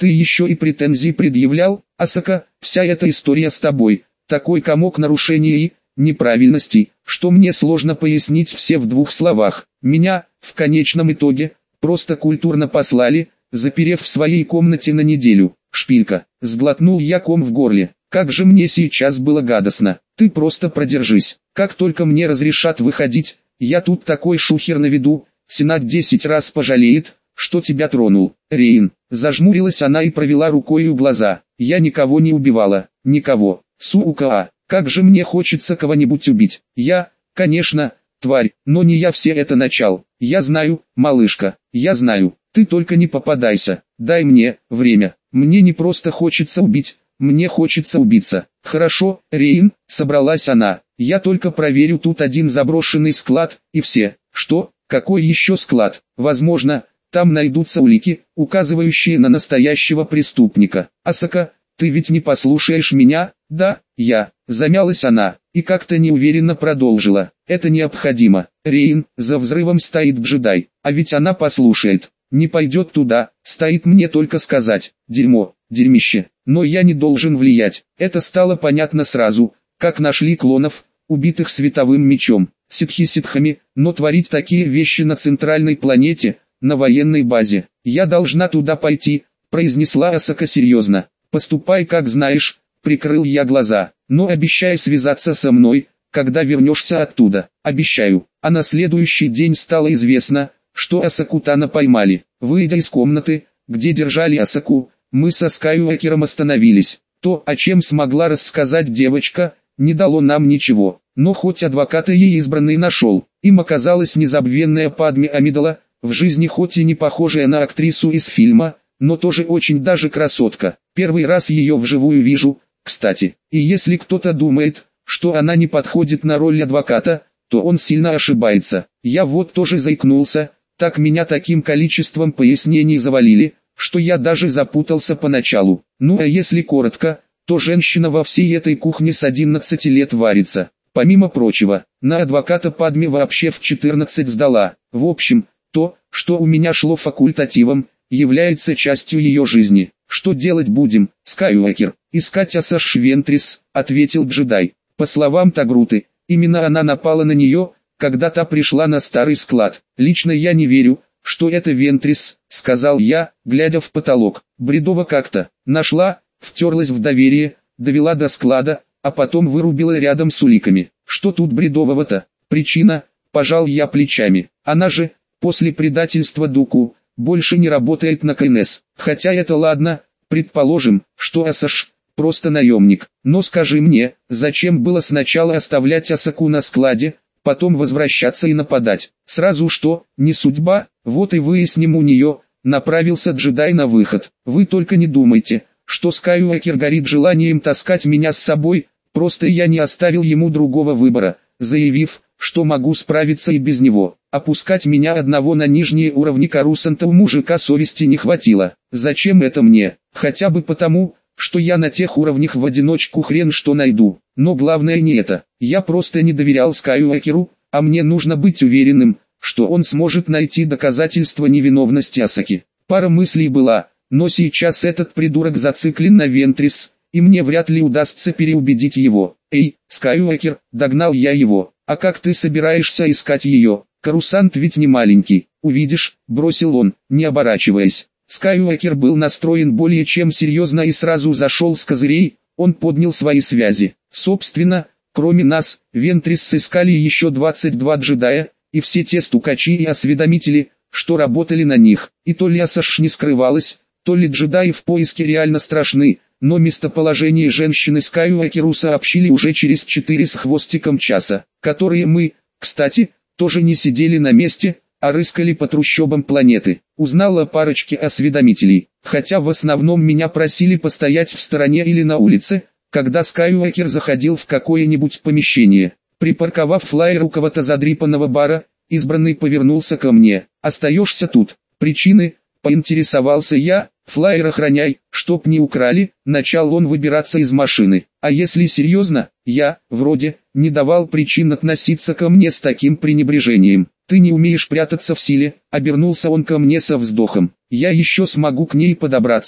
Ты еще и претензии предъявлял, Асака, вся эта история с тобой, такой комок нарушений и неправильностей, что мне сложно пояснить все в двух словах. Меня, в конечном итоге, просто культурно послали, заперев в своей комнате на неделю. Шпилька, сглотнул я ком в горле. Как же мне сейчас было гадостно. Ты просто продержись. Как только мне разрешат выходить, я тут такой шухер наведу, Сенат 10 раз пожалеет, что тебя тронул. Рейн, зажмурилась она и провела рукой у глаза. Я никого не убивала, никого. Сука, как же мне хочется кого-нибудь убить. Я, конечно, тварь, но не я все это начал. Я знаю, малышка, я знаю. Ты только не попадайся. Дай мне время. Мне не просто хочется убить, мне хочется убиться. Хорошо, Рейн, собралась она. Я только проверю тут один заброшенный склад, и все. Что? Какой еще склад? Возможно, там найдутся улики, указывающие на настоящего преступника. Асака, ты ведь не послушаешь меня? Да, я. Замялась она, и как-то неуверенно продолжила. Это необходимо. Рейн, за взрывом стоит джедай, а ведь она послушает. Не пойдет туда, стоит мне только сказать. Дерьмо, дерьмище. Но я не должен влиять. Это стало понятно сразу, как нашли клонов, убитых световым мечом, ситхи-ситхами, но творить такие вещи на центральной планете, на военной базе. Я должна туда пойти, произнесла Асака серьезно. Поступай как знаешь, прикрыл я глаза, но обещай связаться со мной, когда вернешься оттуда. Обещаю. А на следующий день стало известно, что Асаку Тана поймали. Выйдя из комнаты, где держали Асаку, мы со Скайуокером остановились. То, о чем смогла рассказать девочка, не дало нам ничего. Но хоть адвоката ей избранный нашел, им оказалась незабвенная Падме Амидала, в жизни хоть и не похожая на актрису из фильма, но тоже очень даже красотка. Первый раз ее вживую вижу, кстати. И если кто-то думает, что она не подходит на роль адвоката, то он сильно ошибается. Я вот тоже заикнулся, так меня таким количеством пояснений завалили, что я даже запутался поначалу. Ну а если коротко, то женщина во всей этой кухне с 11 лет варится. Помимо прочего, на адвоката Падме вообще в 14 сдала. В общем, то, что у меня шло факультативом, является частью ее жизни. Что делать будем, Скайуокер? Искать Асаш Вентрис, ответил джедай. По словам Тагруты, именно она напала на нее, когда та пришла на старый склад. Лично я не верю, что это Вентрис, сказал я, глядя в потолок. Бредово как-то. Нашла, втерлась в доверие, довела до склада, а потом вырубила рядом с уликами. Что тут бредового-то? Причина, пожал я плечами. Она же, после предательства Дуку, больше не работает на КНС. Хотя это ладно, предположим, что Асаш просто наемник. Но скажи мне, зачем было сначала оставлять Асаку на складе, потом возвращаться и нападать? Сразу что, не судьба? Вот и выясним у нее. Направился джедай на выход. Вы только не думайте, что Скайуокер горит желанием таскать меня с собой, просто я не оставил ему другого выбора, заявив, что могу справиться и без него. Опускать меня одного на нижние уровни Карусанта у мужика совести не хватило. Зачем это мне? Хотя бы потому, что я на тех уровнях в одиночку хрен что найду. Но главное не это. Я просто не доверял Скайуокеру, а мне нужно быть уверенным, что он сможет найти доказательства невиновности Асаки. Пара мыслей была, но сейчас этот придурок зациклен на Вентрис, и мне вряд ли удастся переубедить его. Эй, Скайуокер, догнал я его. А как ты собираешься искать ее? Карусант ведь не маленький. Увидишь, бросил он, не оборачиваясь. Скайуокер был настроен более чем серьезно и сразу зашел с козырей. Он поднял свои связи. Собственно, кроме нас, Вентрис сыскали еще 22 джедая, и все те стукачи и осведомители, что работали на них. И то ли Асаш не скрывалась, то ли джедаи в поиске реально страшны, но местоположение женщины Скайуокеру сообщили уже через 4 с хвостиком часа, которые мы, кстати, тоже не сидели на месте, а рыскали по трущобам планеты. Узнал о парочке осведомителей, хотя в основном меня просили постоять в стороне или на улице, когда Скайуокер заходил в какое-нибудь помещение. Припарковав флайер у кого-то задрипанного бара, избранный повернулся ко мне. «Остаешься тут?» «Причины?» — поинтересовался я. «Флайер охраняй, чтоб не украли», — начал он выбираться из машины. «А если серьезно, я, вроде, не давал причин относиться ко мне с таким пренебрежением. Ты не умеешь прятаться в силе», — обернулся он ко мне со вздохом. «Я еще смогу к ней подобраться,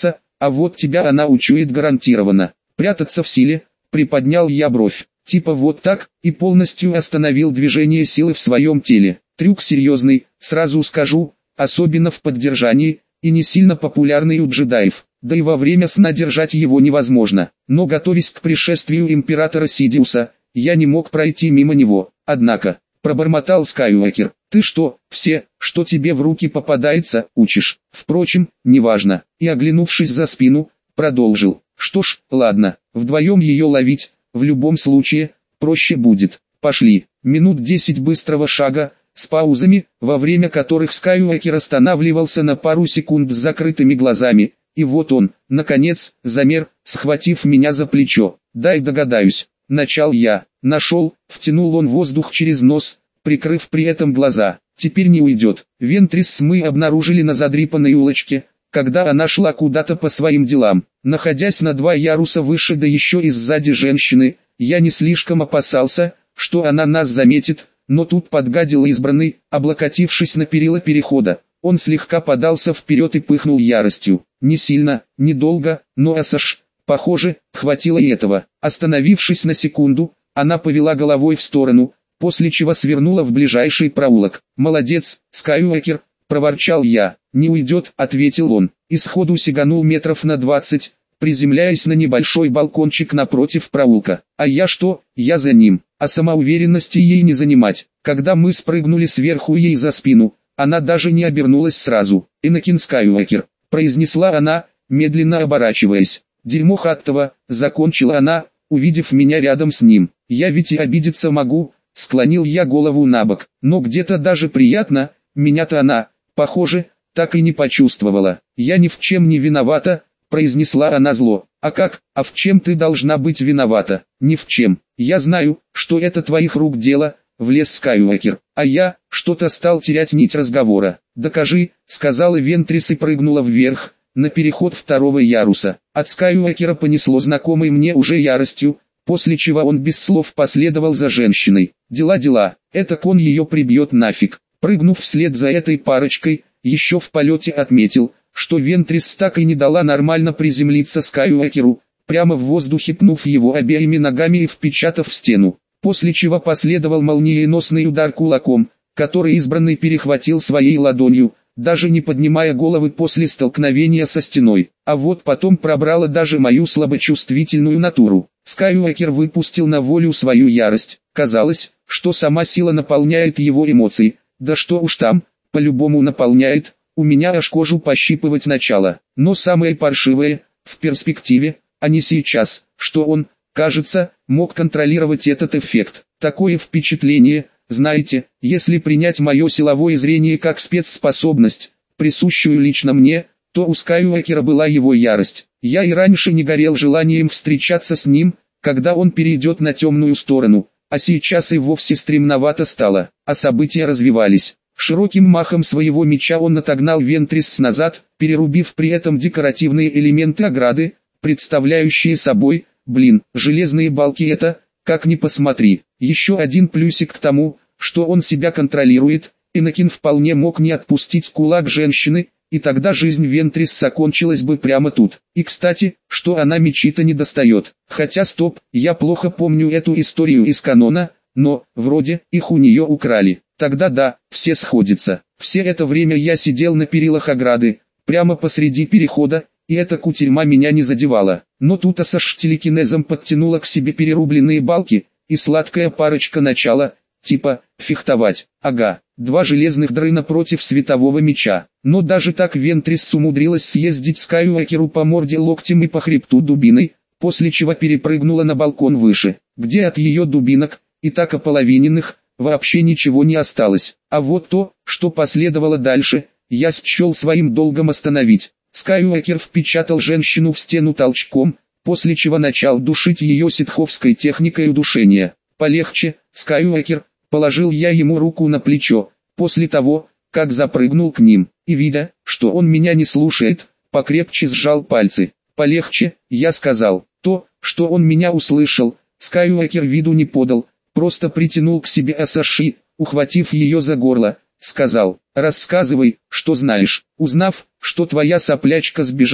а вот тебя она учует гарантированно. Прятаться в силе, приподнял я бровь. Типа вот так, и полностью остановил движение силы в своем теле. Трюк серьезный, сразу скажу, особенно в поддержании, и не сильно популярный у джедаев. Да и во время сна держать его невозможно. Но готовясь к пришествию императора Сидиуса, я не мог пройти мимо него. Однако, пробормотал Скайуокер, ты что, все, что тебе в руки попадается, учишь? Впрочем, неважно. И оглянувшись за спину, продолжил. Что ж, ладно, вдвоем ее ловить, в любом случае, проще будет. Пошли. Минут 10 быстрого шага, с паузами, во время которых Скайуокер останавливался на пару секунд с закрытыми глазами. И вот он, наконец, замер, схватив меня за плечо. «Дай догадаюсь». Начал я. Нашел, втянул он воздух через нос, прикрыв при этом глаза. Теперь не уйдет. Вентрис мы обнаружили на задрипанной улочке, когда она шла куда-то по своим делам. Находясь на 2 яруса выше, да еще и сзади женщины, я не слишком опасался, что она нас заметит, но тут подгадил избранный, облокотившись на перила перехода. Он слегка подался вперед и пыхнул яростью. Не сильно, недолго, но похоже, хватило и этого. Остановившись на секунду, она повела головой в сторону, после чего свернула в ближайший проулок. «Молодец, Скайуокер», — проворчал я. «Не уйдет», — ответил он, и сходу сиганул метров на 20, приземляясь на небольшой балкончик напротив проулка. А я что, я за ним, а самоуверенности ей не занимать. Когда мы спрыгнули сверху ей за спину, она даже не обернулась сразу. «Энакин Скайуокер», — произнесла она, медленно оборачиваясь. «Дерьмо хаттово», — закончила она, увидев меня рядом с ним. «Я ведь и обидеться могу», — склонил я голову набок. «Но где-то даже приятно, меня-то она, похоже, так и не почувствовала». «Я ни в чем не виновата», — произнесла она зло. «А как, а в чем ты должна быть виновата?» «Ни в чем. Я знаю, что это твоих рук дело», — влез Скайуокер. «А я, что-то стал терять нить разговора». «Докажи», — сказала Вентрис и прыгнула вверх, на переход 2-го яруса. От Скайуокера понесло знакомой мне уже яростью, после чего он без слов последовал за женщиной. Дела, этак он ее прибьет нафиг. Прыгнув вслед за этой парочкой, еще в полете отметил, что Вентрис так и не дала нормально приземлиться Скайуокеру, прямо в воздухе пнув его обеими ногами и впечатав в стену. После чего последовал молниеносный удар кулаком, который избранный перехватил своей ладонью, даже не поднимая головы после столкновения со стеной. А вот потом пробрало даже мою слабочувствительную натуру. Скайуокер выпустил на волю свою ярость. Казалось, что сама сила наполняет его эмоции. Да что уж там, по-любому наполняет. У меня аж кожу пощипывать начало. Но самое паршивое, в перспективе, а не сейчас, что он, кажется, мог контролировать этот эффект. Такое впечатление, знаете, если принять мое силовое зрение как спецспособность, присущую лично мне, то у Скайуокера была его ярость. Я и раньше не горел желанием встречаться с ним, когда он перейдет на темную сторону, а сейчас и вовсе стремновато стало, а события развивались. Широким махом своего меча он отогнал Вентрис назад, перерубив при этом декоративные элементы ограды, представляющие собой, железные балки это, как ни посмотри. Еще один плюсик к тому, что он себя контролирует. Энакин вполне мог не отпустить кулак женщины, и тогда жизнь Вентрис закончилась бы прямо тут. И кстати, что она мечи-то не достает. Хотя стоп, я плохо помню эту историю из канона, но, вроде, их у нее украли. Тогда да, все сходится. Все это время я сидел на перилах ограды, прямо посреди перехода, и эта кутерьма меня не задевала. Но тут Асаш телекинезом подтянула к себе перерубленные балки, и сладкая парочка начала, типа, фехтовать. Ага, 2 железных дрына против светового меча. Но даже так Вентрис умудрилась съездить Скайуокеру по морде локтем и по хребту дубиной, после чего перепрыгнула на балкон выше, где от ее дубинок, и так ополовиненных, вообще ничего не осталось. А вот то, что последовало дальше, я счел своим долгом остановить. Скайуокер впечатал женщину в стену толчком, после чего начал душить ее ситховской техникой удушения. «Полегче, Скайуокер», положил я ему руку на плечо, после того, как запрыгнул к ним, и видя, что он меня не слушает, покрепче сжал пальцы. «Полегче», я сказал. То, что он меня услышал, Скайуокер виду не подал, просто притянул к себе Асаши, ухватив ее за горло, сказал: «Рассказывай, что знаешь». Узнав, что твоя соплячка сбежала,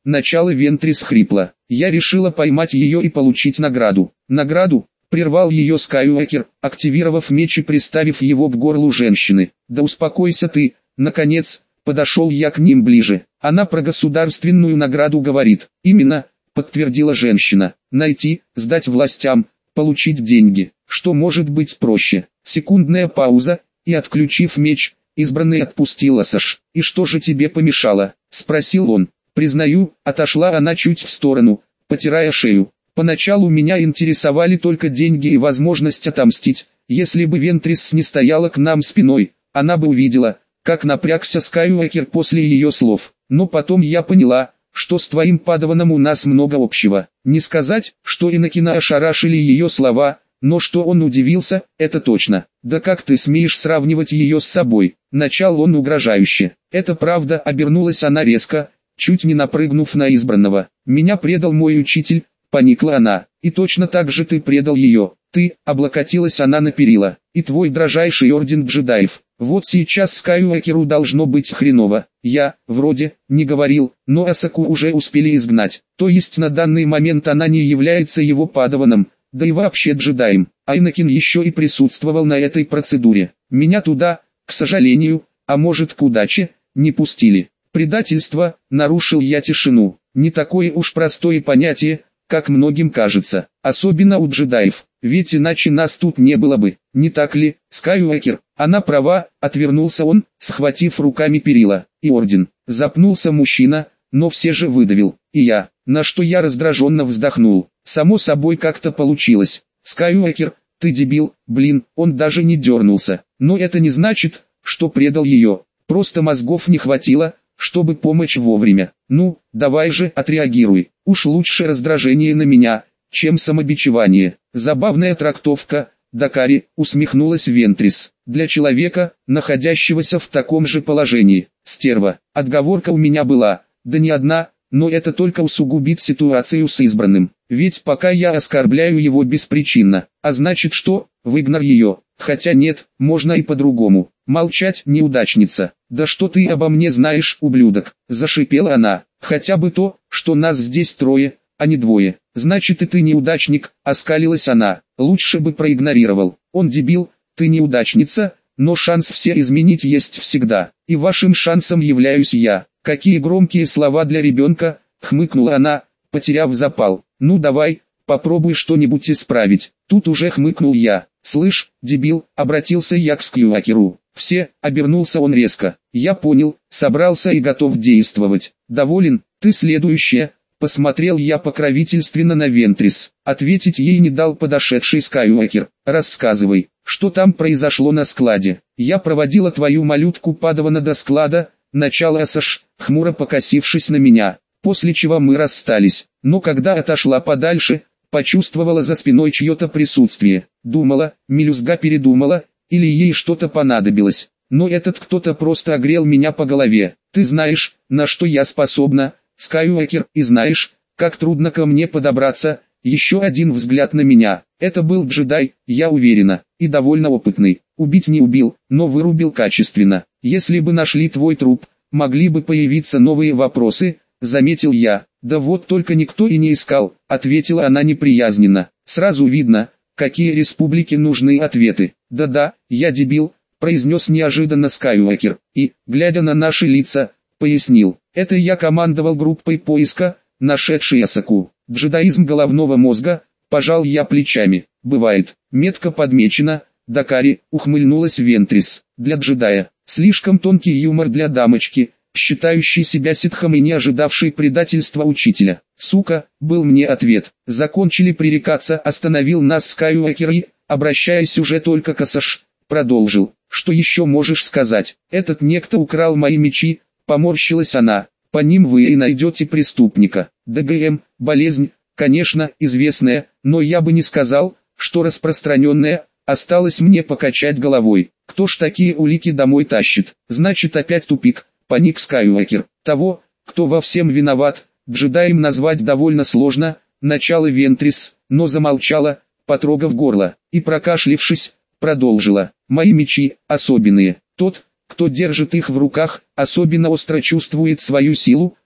начало Вентрис хрипло. Я решила поймать ее и получить награду. Награду? Прервал ее Скайуокер, активировав меч и приставив его к горлу женщины. Да успокойся ты, наконец, подошел я к ним ближе. Она про государственную награду говорит. Именно, подтвердила женщина. Найти, сдать властям, получить деньги. Что может быть проще? Секундная пауза, и отключив меч, избранный отпустил Асаш. «И что же тебе помешало?» – спросил он. «Признаю», – отошла она чуть в сторону, потирая шею. «Поначалу меня интересовали только деньги и возможность отомстить. Если бы Вентрис не стояла к нам спиной, она бы увидела, как напрягся Скайуокер после ее слов. Но потом я поняла, что с твоим падаваном у нас много общего. Не сказать, что Инакина ошарашили ее слова, но что он удивился, это точно. Да как ты смеешь сравнивать ее с собой?» Начал он угрожающе. «Это правда», — обернулась она резко, чуть не напрыгнув на избранного. «Меня предал мой учитель», — поникла она. «И точно так же ты предал ее. Ты», — облокотилась она на перила, — «и твой дрожайший орден джедаев. Вот сейчас Скайуокеру должно быть хреново. Я, вроде, не говорил, но Асаку уже успели изгнать. То есть на данный момент она не является его падаваном, да и вообще джедаем. А Инакин еще и присутствовал на этой процедуре. Меня туда, к сожалению, а может к удаче, не пустили. Предательство», — нарушил я тишину. «Не такое уж простое понятие, как многим кажется, особенно у джедаев, ведь иначе нас тут не было бы, не так ли, Скайуокер?» «Она права», — отвернулся он, схватив руками перила. «И орден». Запнулся мужчина, но все же выдавил. «И я», на что я раздраженно вздохнул. «Само собой как-то получилось. Скайуокер, ты дебил, блин», он даже не дернулся. «Но это не значит, что предал ее. Просто мозгов не хватило, чтобы помочь вовремя. Ну, давай же, отреагируй. Уж лучше раздражение на меня, чем самобичевание». «Забавная трактовка, Дакари», усмехнулась Вентрис. «Для человека, находящегося в таком же положении. Стерва. Отговорка у меня была, да не одна, но это только усугубит ситуацию с избранным. Ведь пока я оскорбляю его беспричинно, а значит что, выгнал ее. Хотя нет, можно и по-другому. Молчать, неудачница. Да что ты обо мне знаешь, ублюдок?» Зашипела она. «Хотя бы то, что нас здесь трое, а не двое. Значит и ты неудачник», оскалилась она. «Лучше бы проигнорировал. Он дебил, ты неудачница, но шанс все изменить есть всегда. И вашим шансом являюсь я». «Какие громкие слова для ребенка», хмыкнула она, потеряв запал. «Ну давай, попробуй что-нибудь исправить». Тут уже хмыкнул я. «Слышь, дебил», обратился я к Скайуокеру. «Все», обернулся он резко. «Я понял, собрался и готов действовать. Доволен, ты следующая». Посмотрел я покровительственно на Вентрис. Ответить ей не дал подошедший Скайуокер. «Рассказывай, что там произошло на складе?» «Я проводила твою малютку падавана до склада», начал Асаш, хмуро покосившись на меня, после чего мы расстались. Но когда отошла подальше, почувствовала за спиной чье-то присутствие. Думала, мелюзга передумала, или ей что-то понадобилось. Но этот кто-то просто огрел меня по голове. Ты знаешь, на что я способна, Скайуокер, и знаешь, как трудно ко мне подобраться. Еще один взгляд на меня. Это был джедай, я уверена, и довольно опытный. Убить не убил, но вырубил качественно. Если бы нашли твой труп, могли бы появиться новые вопросы, заметил я. Да вот только никто и не искал, ответила она неприязненно. Сразу видно, какие республике нужны ответы. Да-да, я дебил, произнес неожиданно Скайуокер, и, глядя на наши лица, пояснил. Это я командовал группой поиска, нашедшей Асаку. Джедаизм головного мозга, пожал я плечами. Бывает, метко подмечено. Дакари, ухмыльнулась Вентрис. Для джедая, слишком тонкий юмор для дамочки, считающей себя ситхом и не ожидавшей предательства учителя. Сука, был мне ответ. Закончили пререкаться, остановил нас Скайуокер и, обращаясь уже только к Асаш, продолжил. Что еще можешь сказать? Этот некто украл мои мечи, поморщилась она. По ним вы и найдете преступника. ДГМ, болезнь, конечно, известная, но я бы не сказал, что распространенная. Осталось мне покачать головой. Кто ж такие улики домой тащит? Значит опять тупик, паник Скайуокер. Того, кто во всем виноват, джедаем назвать довольно сложно. Начало Вентрис, но замолчала, потрогав горло, и прокашлившись, продолжила. Мои мечи, особенные. Тот, кто держит их в руках, особенно остро чувствует свою силу,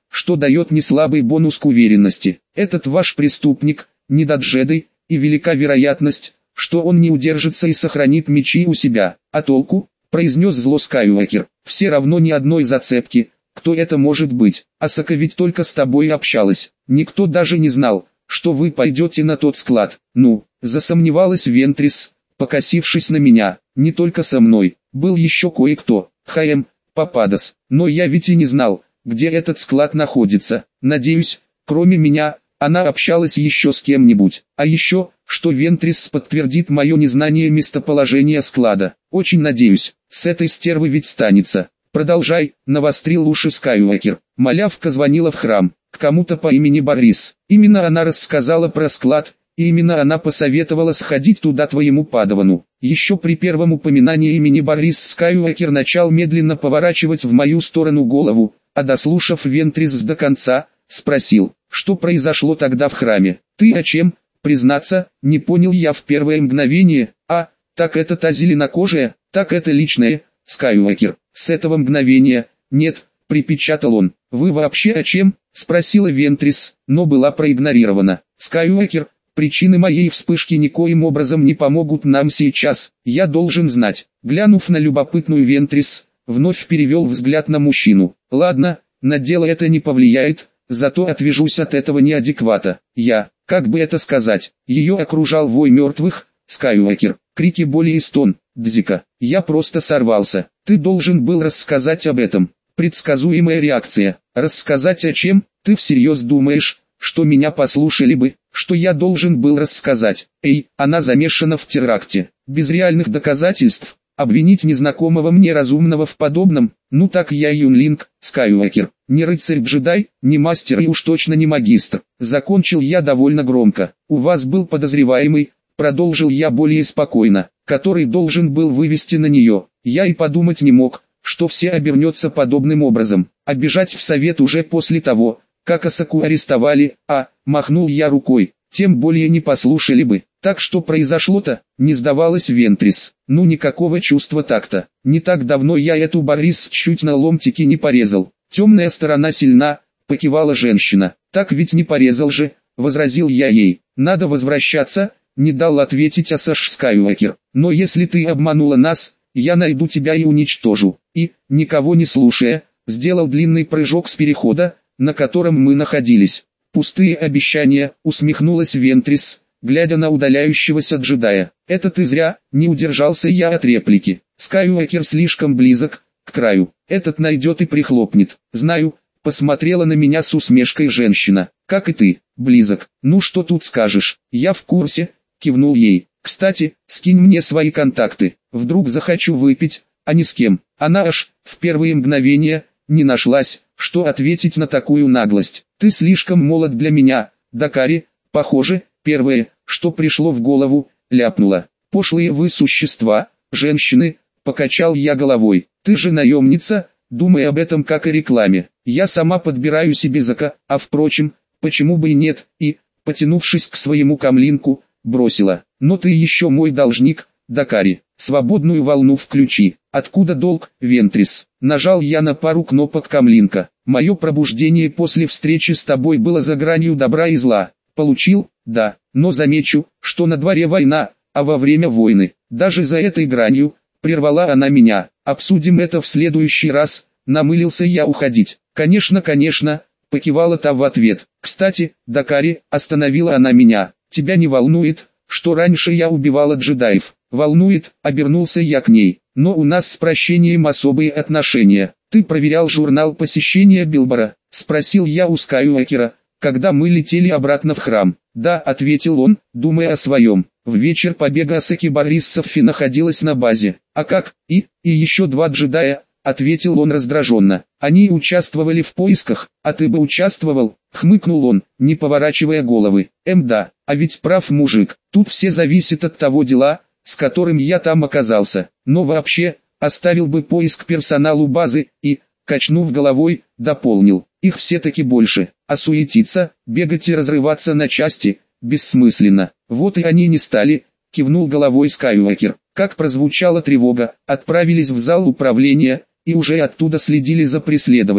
что дает неслабый бонус к уверенности. Этот ваш преступник, недоджедый, и велика вероятность, что он не удержится и сохранит мечи у себя. А толку? Произнес зло Скайуокер. Все равно ни одной зацепки. Кто это может быть? Асака ведь только с тобой общалась. Никто даже не знал, что вы пойдете на тот склад. Ну, засомневалась Вентрис, покосившись на меня. Не только со мной, был еще кое-кто. Пападос. Но я ведь и не знал, где этот склад находится. Надеюсь, кроме меня, она общалась еще с кем-нибудь. А еще, что Вентрис подтвердит мое незнание местоположения склада. Очень надеюсь, с этой стервы ведь станется. Продолжай, навострил уши Скайуокер. Малявка звонила в храм, к кому-то по имени Борис. Именно она рассказала про склад, и именно она посоветовала сходить туда твоему падавану. Еще при первом упоминании имени Борис Скайуокер начал медленно поворачивать в мою сторону голову, а дослушав Вентрис до конца, спросил, что произошло тогда в храме. Ты о чем? Признаться, не понял я в первое мгновение. Так это та зеленокожая, так это личное, Скайуокер. С этого мгновения, нет, припечатал он. Вы вообще о чем? Спросила Вентрис, но была проигнорирована. Скайуокер, причины моей вспышки никоим образом не помогут нам сейчас. Я должен знать. Глянув на любопытную Вентрис, вновь перевел взгляд на мужчину. Ладно, на дело это не повлияет, зато отвяжусь от этого неадеквата. Как бы это сказать, ее окружал вой мертвых, Скайуокер, крики боли и стон. Дзика, я просто сорвался. Ты должен был рассказать об этом. Предсказуемая реакция. Рассказать о чем? Ты всерьез думаешь, что меня послушали бы, что я должен был рассказать? Она замешана в теракте. Без реальных доказательств. Обвинить незнакомого мне разумного в подобном? Ну так я Юнлинг, Скайуокер. Не рыцарь-джедай, не мастер и уж точно не магистр. Закончил я довольно громко. У вас был подозреваемый, продолжил я более спокойно, который должен был вывести на нее. Я и подумать не мог, что все обернется подобным образом. А бежать в совет уже после того, как Асаку арестовали, махнул я рукой, тем более не послушали бы. Так что произошло-то, не сдавалась Вентрис. Ну никакого чувства такта. Не так давно я эту Борис чуть на ломтики не порезал. Темная сторона сильна, покивала женщина. Так ведь не порезал же, возразил я ей. Надо возвращаться, не дал ответить Асаш Скайуокер. Но если ты обманула нас, я найду тебя и уничтожу. И, никого не слушая, сделал длинный прыжок с перехода, на котором мы находились. Пустые обещания, усмехнулась Вентрис, глядя на удаляющегося джедая. Это ты зря, не удержался я от реплики. Скайуокер слишком близок к краю. Этот найдет и прихлопнет. Знаю, посмотрела на меня с усмешкой женщина. Как и ты, близок. Ну что тут скажешь, я в курсе, кивнул ей. Кстати, скинь мне свои контакты. Вдруг захочу выпить, а ни с кем. Она аж, в первые мгновения, не нашлась, что ответить на такую наглость. Ты слишком молод для меня, Дакари. Похоже, первое, что пришло в голову, ляпнула. Пошлые вы существа, женщины, покачал я головой. Ты же наемница, думай об этом как о рекламе. Я сама подбираю себе зака, а впрочем, почему бы и нет, и, потянувшись к своему камлинку, бросила. Но ты еще мой должник, Дакари. Свободную волну включи. Откуда долг, Вентрис? Нажал я на пару кнопок камлинка. Мое пробуждение после встречи с тобой было за гранью добра и зла. Получил? Да. Но замечу, что на дворе война, а во время войны, даже за этой гранью, прервала она меня. Обсудим это в следующий раз. Намылился я уходить. Конечно, покивала та в ответ. Кстати, Дакари, остановила она меня. Тебя не волнует, что раньше я убивала джедаев? Волнует, обернулся я к ней. Но у нас с прощением особые отношения. Ты проверял журнал посещения Билбора? Спросил я у Скайуокера, когда мы летели обратно в храм. Да, ответил он, думая о своем. В вечер побега Асаки Борис Софи находилась на базе. А как? И еще 2 джедая, ответил он раздраженно. Они участвовали в поисках, а ты бы участвовал? Хмыкнул он, не поворачивая головы. Да, а ведь прав мужик. Тут все зависит от того дела, с которым я там оказался. Но вообще, оставил бы поиск персоналу базы и, качнув головой, дополнил. Их все-таки больше, а суетиться, бегать и разрываться на части, бессмысленно. Вот и они не стали, кивнул головой Скайуокер. Как прозвучала тревога, отправились в зал управления, и уже оттуда следили за преследованием.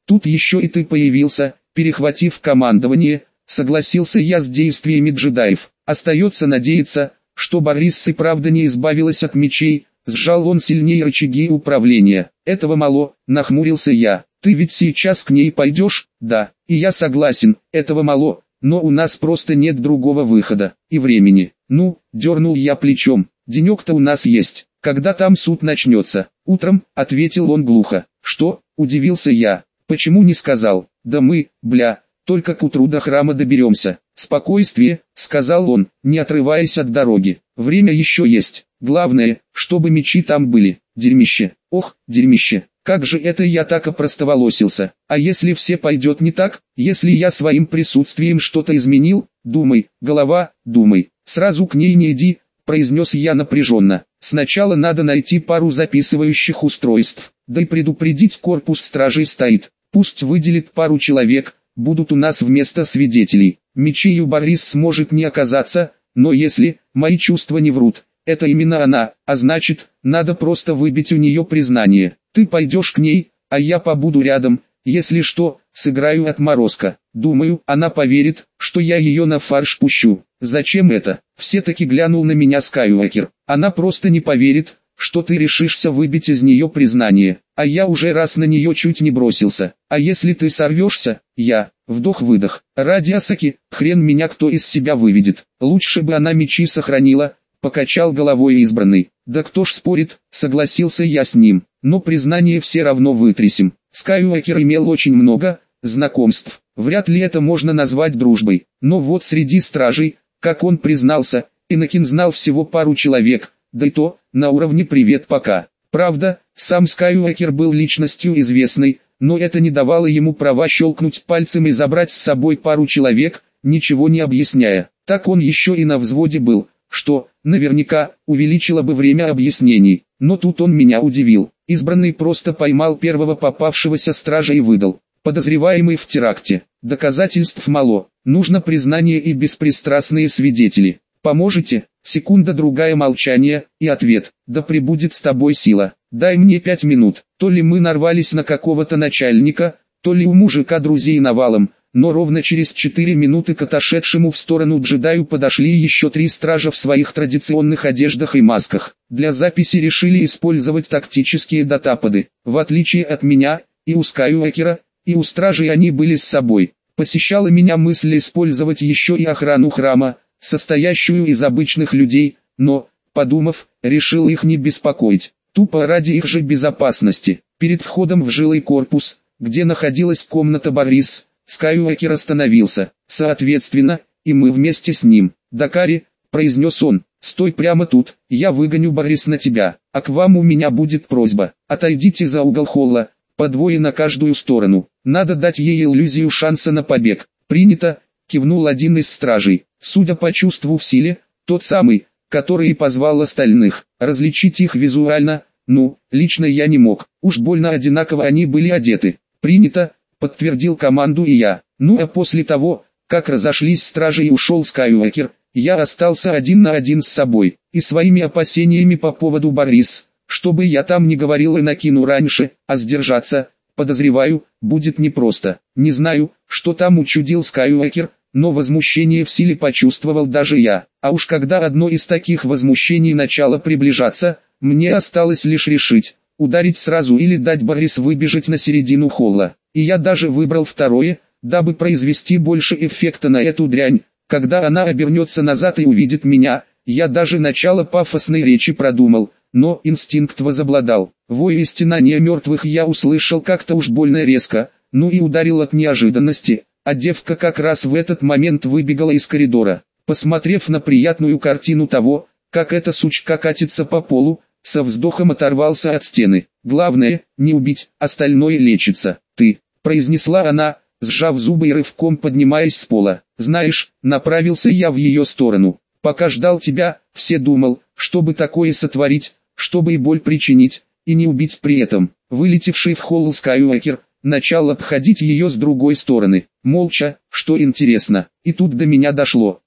Тут еще и ты появился, перехватив командование, согласился я с действиями джедаев. Остается надеяться, что Борис и правда не избавилась от мечей, сжал он сильнее рычаги управления. Этого мало, нахмурился я. Ты ведь сейчас к ней пойдешь? Да, и я согласен, этого мало, но у нас просто нет другого выхода, и времени. Ну, дернул я плечом, денек-то у нас есть, когда там суд начнется? Утром, ответил он глухо. Что, удивился я, почему не сказал? Да мы, только к утру до храма доберемся. Спокойствие, сказал он, не отрываясь от дороги. Время еще есть. Главное, чтобы мечи там были. Дерьмище. Ох, дерьмище. Как же это я так опростоволосился? А если все пойдет не так? Если я своим присутствием что-то изменил? Думай, голова, думай. Сразу к ней не иди, произнес я напряженно. Сначала надо найти пару записывающих устройств. Да и предупредить корпус стражей стоит. Пусть выделит пару человек, будут у нас вместо свидетелей. Мечей у Борис сможет не оказаться, но если мои чувства не врут, это именно она, а значит, надо просто выбить у нее признание. Ты пойдешь к ней, а я побуду рядом, если что, сыграю отморозка. Думаю, она поверит, что я ее на фарш пущу. Зачем это? Все-таки глянул на меня Скайуокер. Она просто не поверит, что ты решишься выбить из нее признание. А я уже раз на нее чуть не бросился. А если ты сорвешься, я, вдох-выдох, ради Асаки, хрен меня кто из себя выведет. Лучше бы она мечи сохранила, покачал головой избранный. Да кто ж спорит, согласился я с ним, но признание все равно вытрясем. Скайуокер имел очень много знакомств, вряд ли это можно назвать дружбой, но вот среди стражей, как он признался, Иннокин знал всего пару человек, да и то, на уровне «привет пока». Правда, сам Скайуокер был личностью известной, но это не давало ему права щелкнуть пальцем и забрать с собой пару человек, ничего не объясняя. Так он еще и на взводе был, что, наверняка, увеличило бы время объяснений. Но тут он меня удивил. Избранный просто поймал первого попавшегося стража и выдал: подозреваемый в теракте. Доказательств мало, нужно признание и беспристрастные свидетели. Поможете? Секунда-другая молчания, и ответ: да пребудет с тобой сила. Дай мне 5 минут. То ли мы нарвались на какого-то начальника, то ли у мужика друзей навалом, но ровно через 4 минуты к отошедшему в сторону джедаю подошли еще 3 стража в своих традиционных одеждах и масках. Для записи решили использовать тактические датапады. В отличие от меня, и у Скайуокера, и у стражей они были с собой. Посещала меня мысль использовать еще и охрану храма, состоящую из обычных людей, но, подумав, решил их не беспокоить. Тупо ради их же безопасности. Перед входом в жилой корпус, где находилась комната Борис, Скайуокер остановился. Соответственно, и мы вместе с ним. «Дакари», — произнес он, — «стой прямо тут, я выгоню Борис на тебя, а к вам у меня будет просьба. Отойдите за угол холла, по двое на каждую сторону. Надо дать ей иллюзию шанса на побег». «Принято», — кивнул один из стражей. Судя по чувству в силе, тот самый, который и позвал остальных. Различить их визуально, лично я не мог. Уж больно одинаково они были одеты. «Принято», — подтвердил команду и я. А после того, как разошлись стражи и ушел Скайуокер, я остался один на один с собой и своими опасениями по поводу Борис. Чтобы я там не говорил и накину раньше, а сдержаться, подозреваю, будет непросто. Не знаю, что там учудил Скайуокер, но возмущение в силе почувствовал даже я. А уж когда одно из таких возмущений начало приближаться, мне осталось лишь решить, ударить сразу или дать Борис выбежать на середину холла. И я даже выбрал второе, дабы произвести больше эффекта на эту дрянь. Когда она обернется назад и увидит меня, я даже начало пафосной речи продумал, но инстинкт возобладал. Вой и стенание мертвых я услышал как-то уж больно резко, и ударил от неожиданности. А девка как раз в этот момент выбегала из коридора. Посмотрев на приятную картину того, как эта сучка катится по полу, со вздохом оторвался от стены. «Главное, не убить, остальное лечится. Ты», — произнесла она, сжав зубы и рывком поднимаясь с пола. «Знаешь, направился я в ее сторону. Пока ждал тебя, все думал, чтобы такое сотворить, чтобы и боль причинить, и не убить при этом». Вылетевший в холл Скайуокер начал обходить ее с другой стороны. Молча, что интересно. И тут до меня дошло.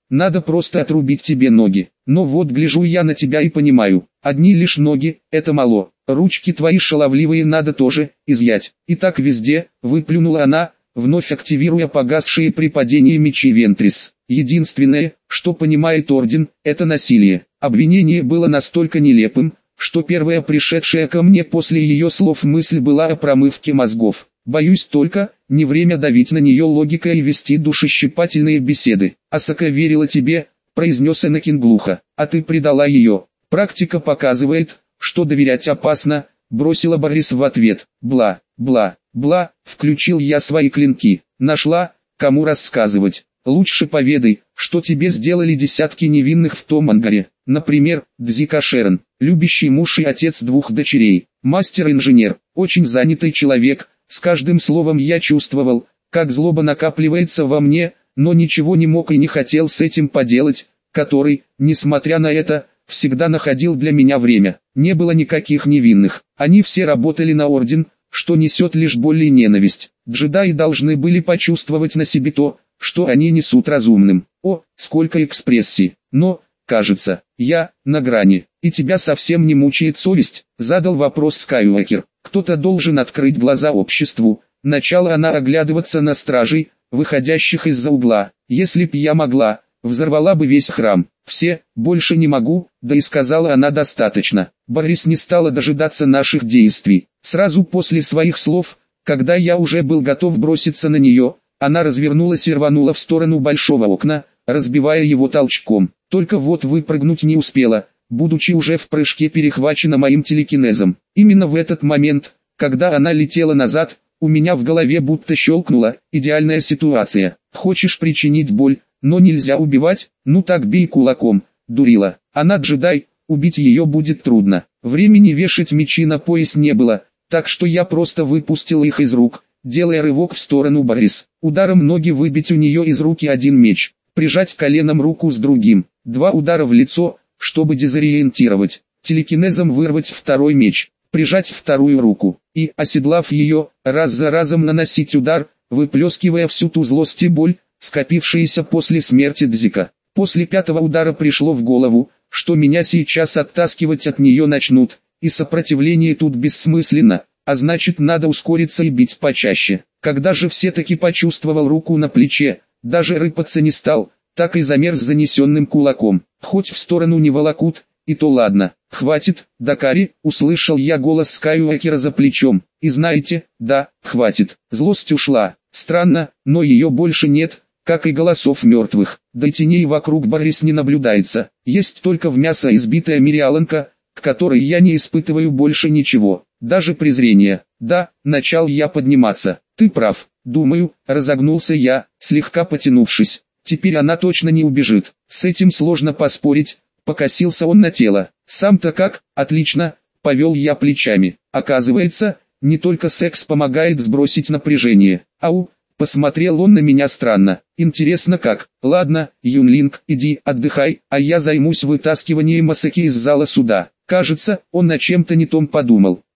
надо просто отрубить тебе ноги. Но вот гляжу я на тебя и понимаю, одни лишь ноги, это мало, ручки твои шаловливые надо тоже изъять. И так везде, выплюнула она, вновь активируя погасшие при падении мечи Вентрис. Единственное, что понимает Орден, это насилие. Обвинение было настолько нелепым, что первая пришедшая ко мне после ее слов мысль была о промывке мозгов. Боюсь только, не время давить на нее логикой и вести душещипательные беседы. «Асака верила тебе», — произнес Энакин глухо, — «а ты предала ее. Практика показывает, что доверять опасно», — бросила Борис в ответ. «Бла, бла, бла», — включил я свои клинки. «Нашла, кому рассказывать. Лучше поведай, что тебе сделали десятки невинных в том ангаре. Например, Дзика Шерон, любящий муж и отец 2 дочерей, мастер-инженер, очень занятый человек». С каждым словом я чувствовал, как злоба накапливается во мне, но ничего не мог и не хотел с этим поделать, который, несмотря на это, всегда находил для меня время. Не было никаких невинных, они все работали на Орден, что несет лишь боль и ненависть. Джедаи должны были почувствовать на себе то, что они несут разумным. О, сколько экспрессий, но, кажется, я на грани. «И тебя совсем не мучает совесть?» — задал вопрос Скайуокер. «Кто-то должен открыть глаза обществу». Начала она оглядываться на стражей, выходящих из-за угла. «Если б я могла, взорвала бы весь храм. Все, больше не могу», да и сказала она достаточно. Борис не стала дожидаться наших действий. Сразу после своих слов, когда я уже был готов броситься на нее, она развернулась и рванула в сторону большого окна, разбивая его толчком. Только вот выпрыгнуть не успела, будучи уже в прыжке перехвачена моим телекинезом. Именно в этот момент, когда она летела назад, у меня в голове будто щелкнула: идеальная ситуация. Хочешь причинить боль, но нельзя убивать? Ну так бей кулаком, дурила. Она джедай, убить ее будет трудно. Времени вешать мечи на пояс не было, так что я просто выпустил их из рук, делая рывок в сторону Борис. Ударом ноги выбить у нее из руки один меч, прижать коленом руку с другим, 2 удара в лицо, чтобы дезориентировать, телекинезом вырвать второй меч, прижать вторую руку, и, оседлав ее, раз за разом наносить удар, выплескивая всю ту злость и боль, скопившиеся после смерти Дзика. После 5-го удара пришло в голову, что меня сейчас оттаскивать от нее начнут, и сопротивление тут бессмысленно, а значит надо ускориться и бить почаще. Когда же все-таки почувствовал руку на плече, даже рыпаться не стал, так и замер с занесенным кулаком. Хоть в сторону не волокут, и то ладно. «Хватит, Дакари», — услышал я голос Скайуокера за плечом. «И знаете, да, хватит». Злость ушла. Странно, но ее больше нет, как и голосов мертвых. Да и теней вокруг Борис не наблюдается. Есть только в мясо избитая Мириаланка, к которой я не испытываю больше ничего, даже презрения. «Да», — начал я подниматься. «Ты прав, думаю», — разогнулся я, слегка потянувшись. «Теперь она точно не убежит. С этим сложно поспорить», — покосился он на тело. «Сам-то как?» «Отлично», — повел я плечами. «Оказывается, не только секс помогает сбросить напряжение. Ау», — посмотрел он на меня странно. «Интересно как? Ладно, Юнлинг, иди отдыхай, а я займусь вытаскиванием Асаки из зала суда». Кажется, он на чем-то не том подумал.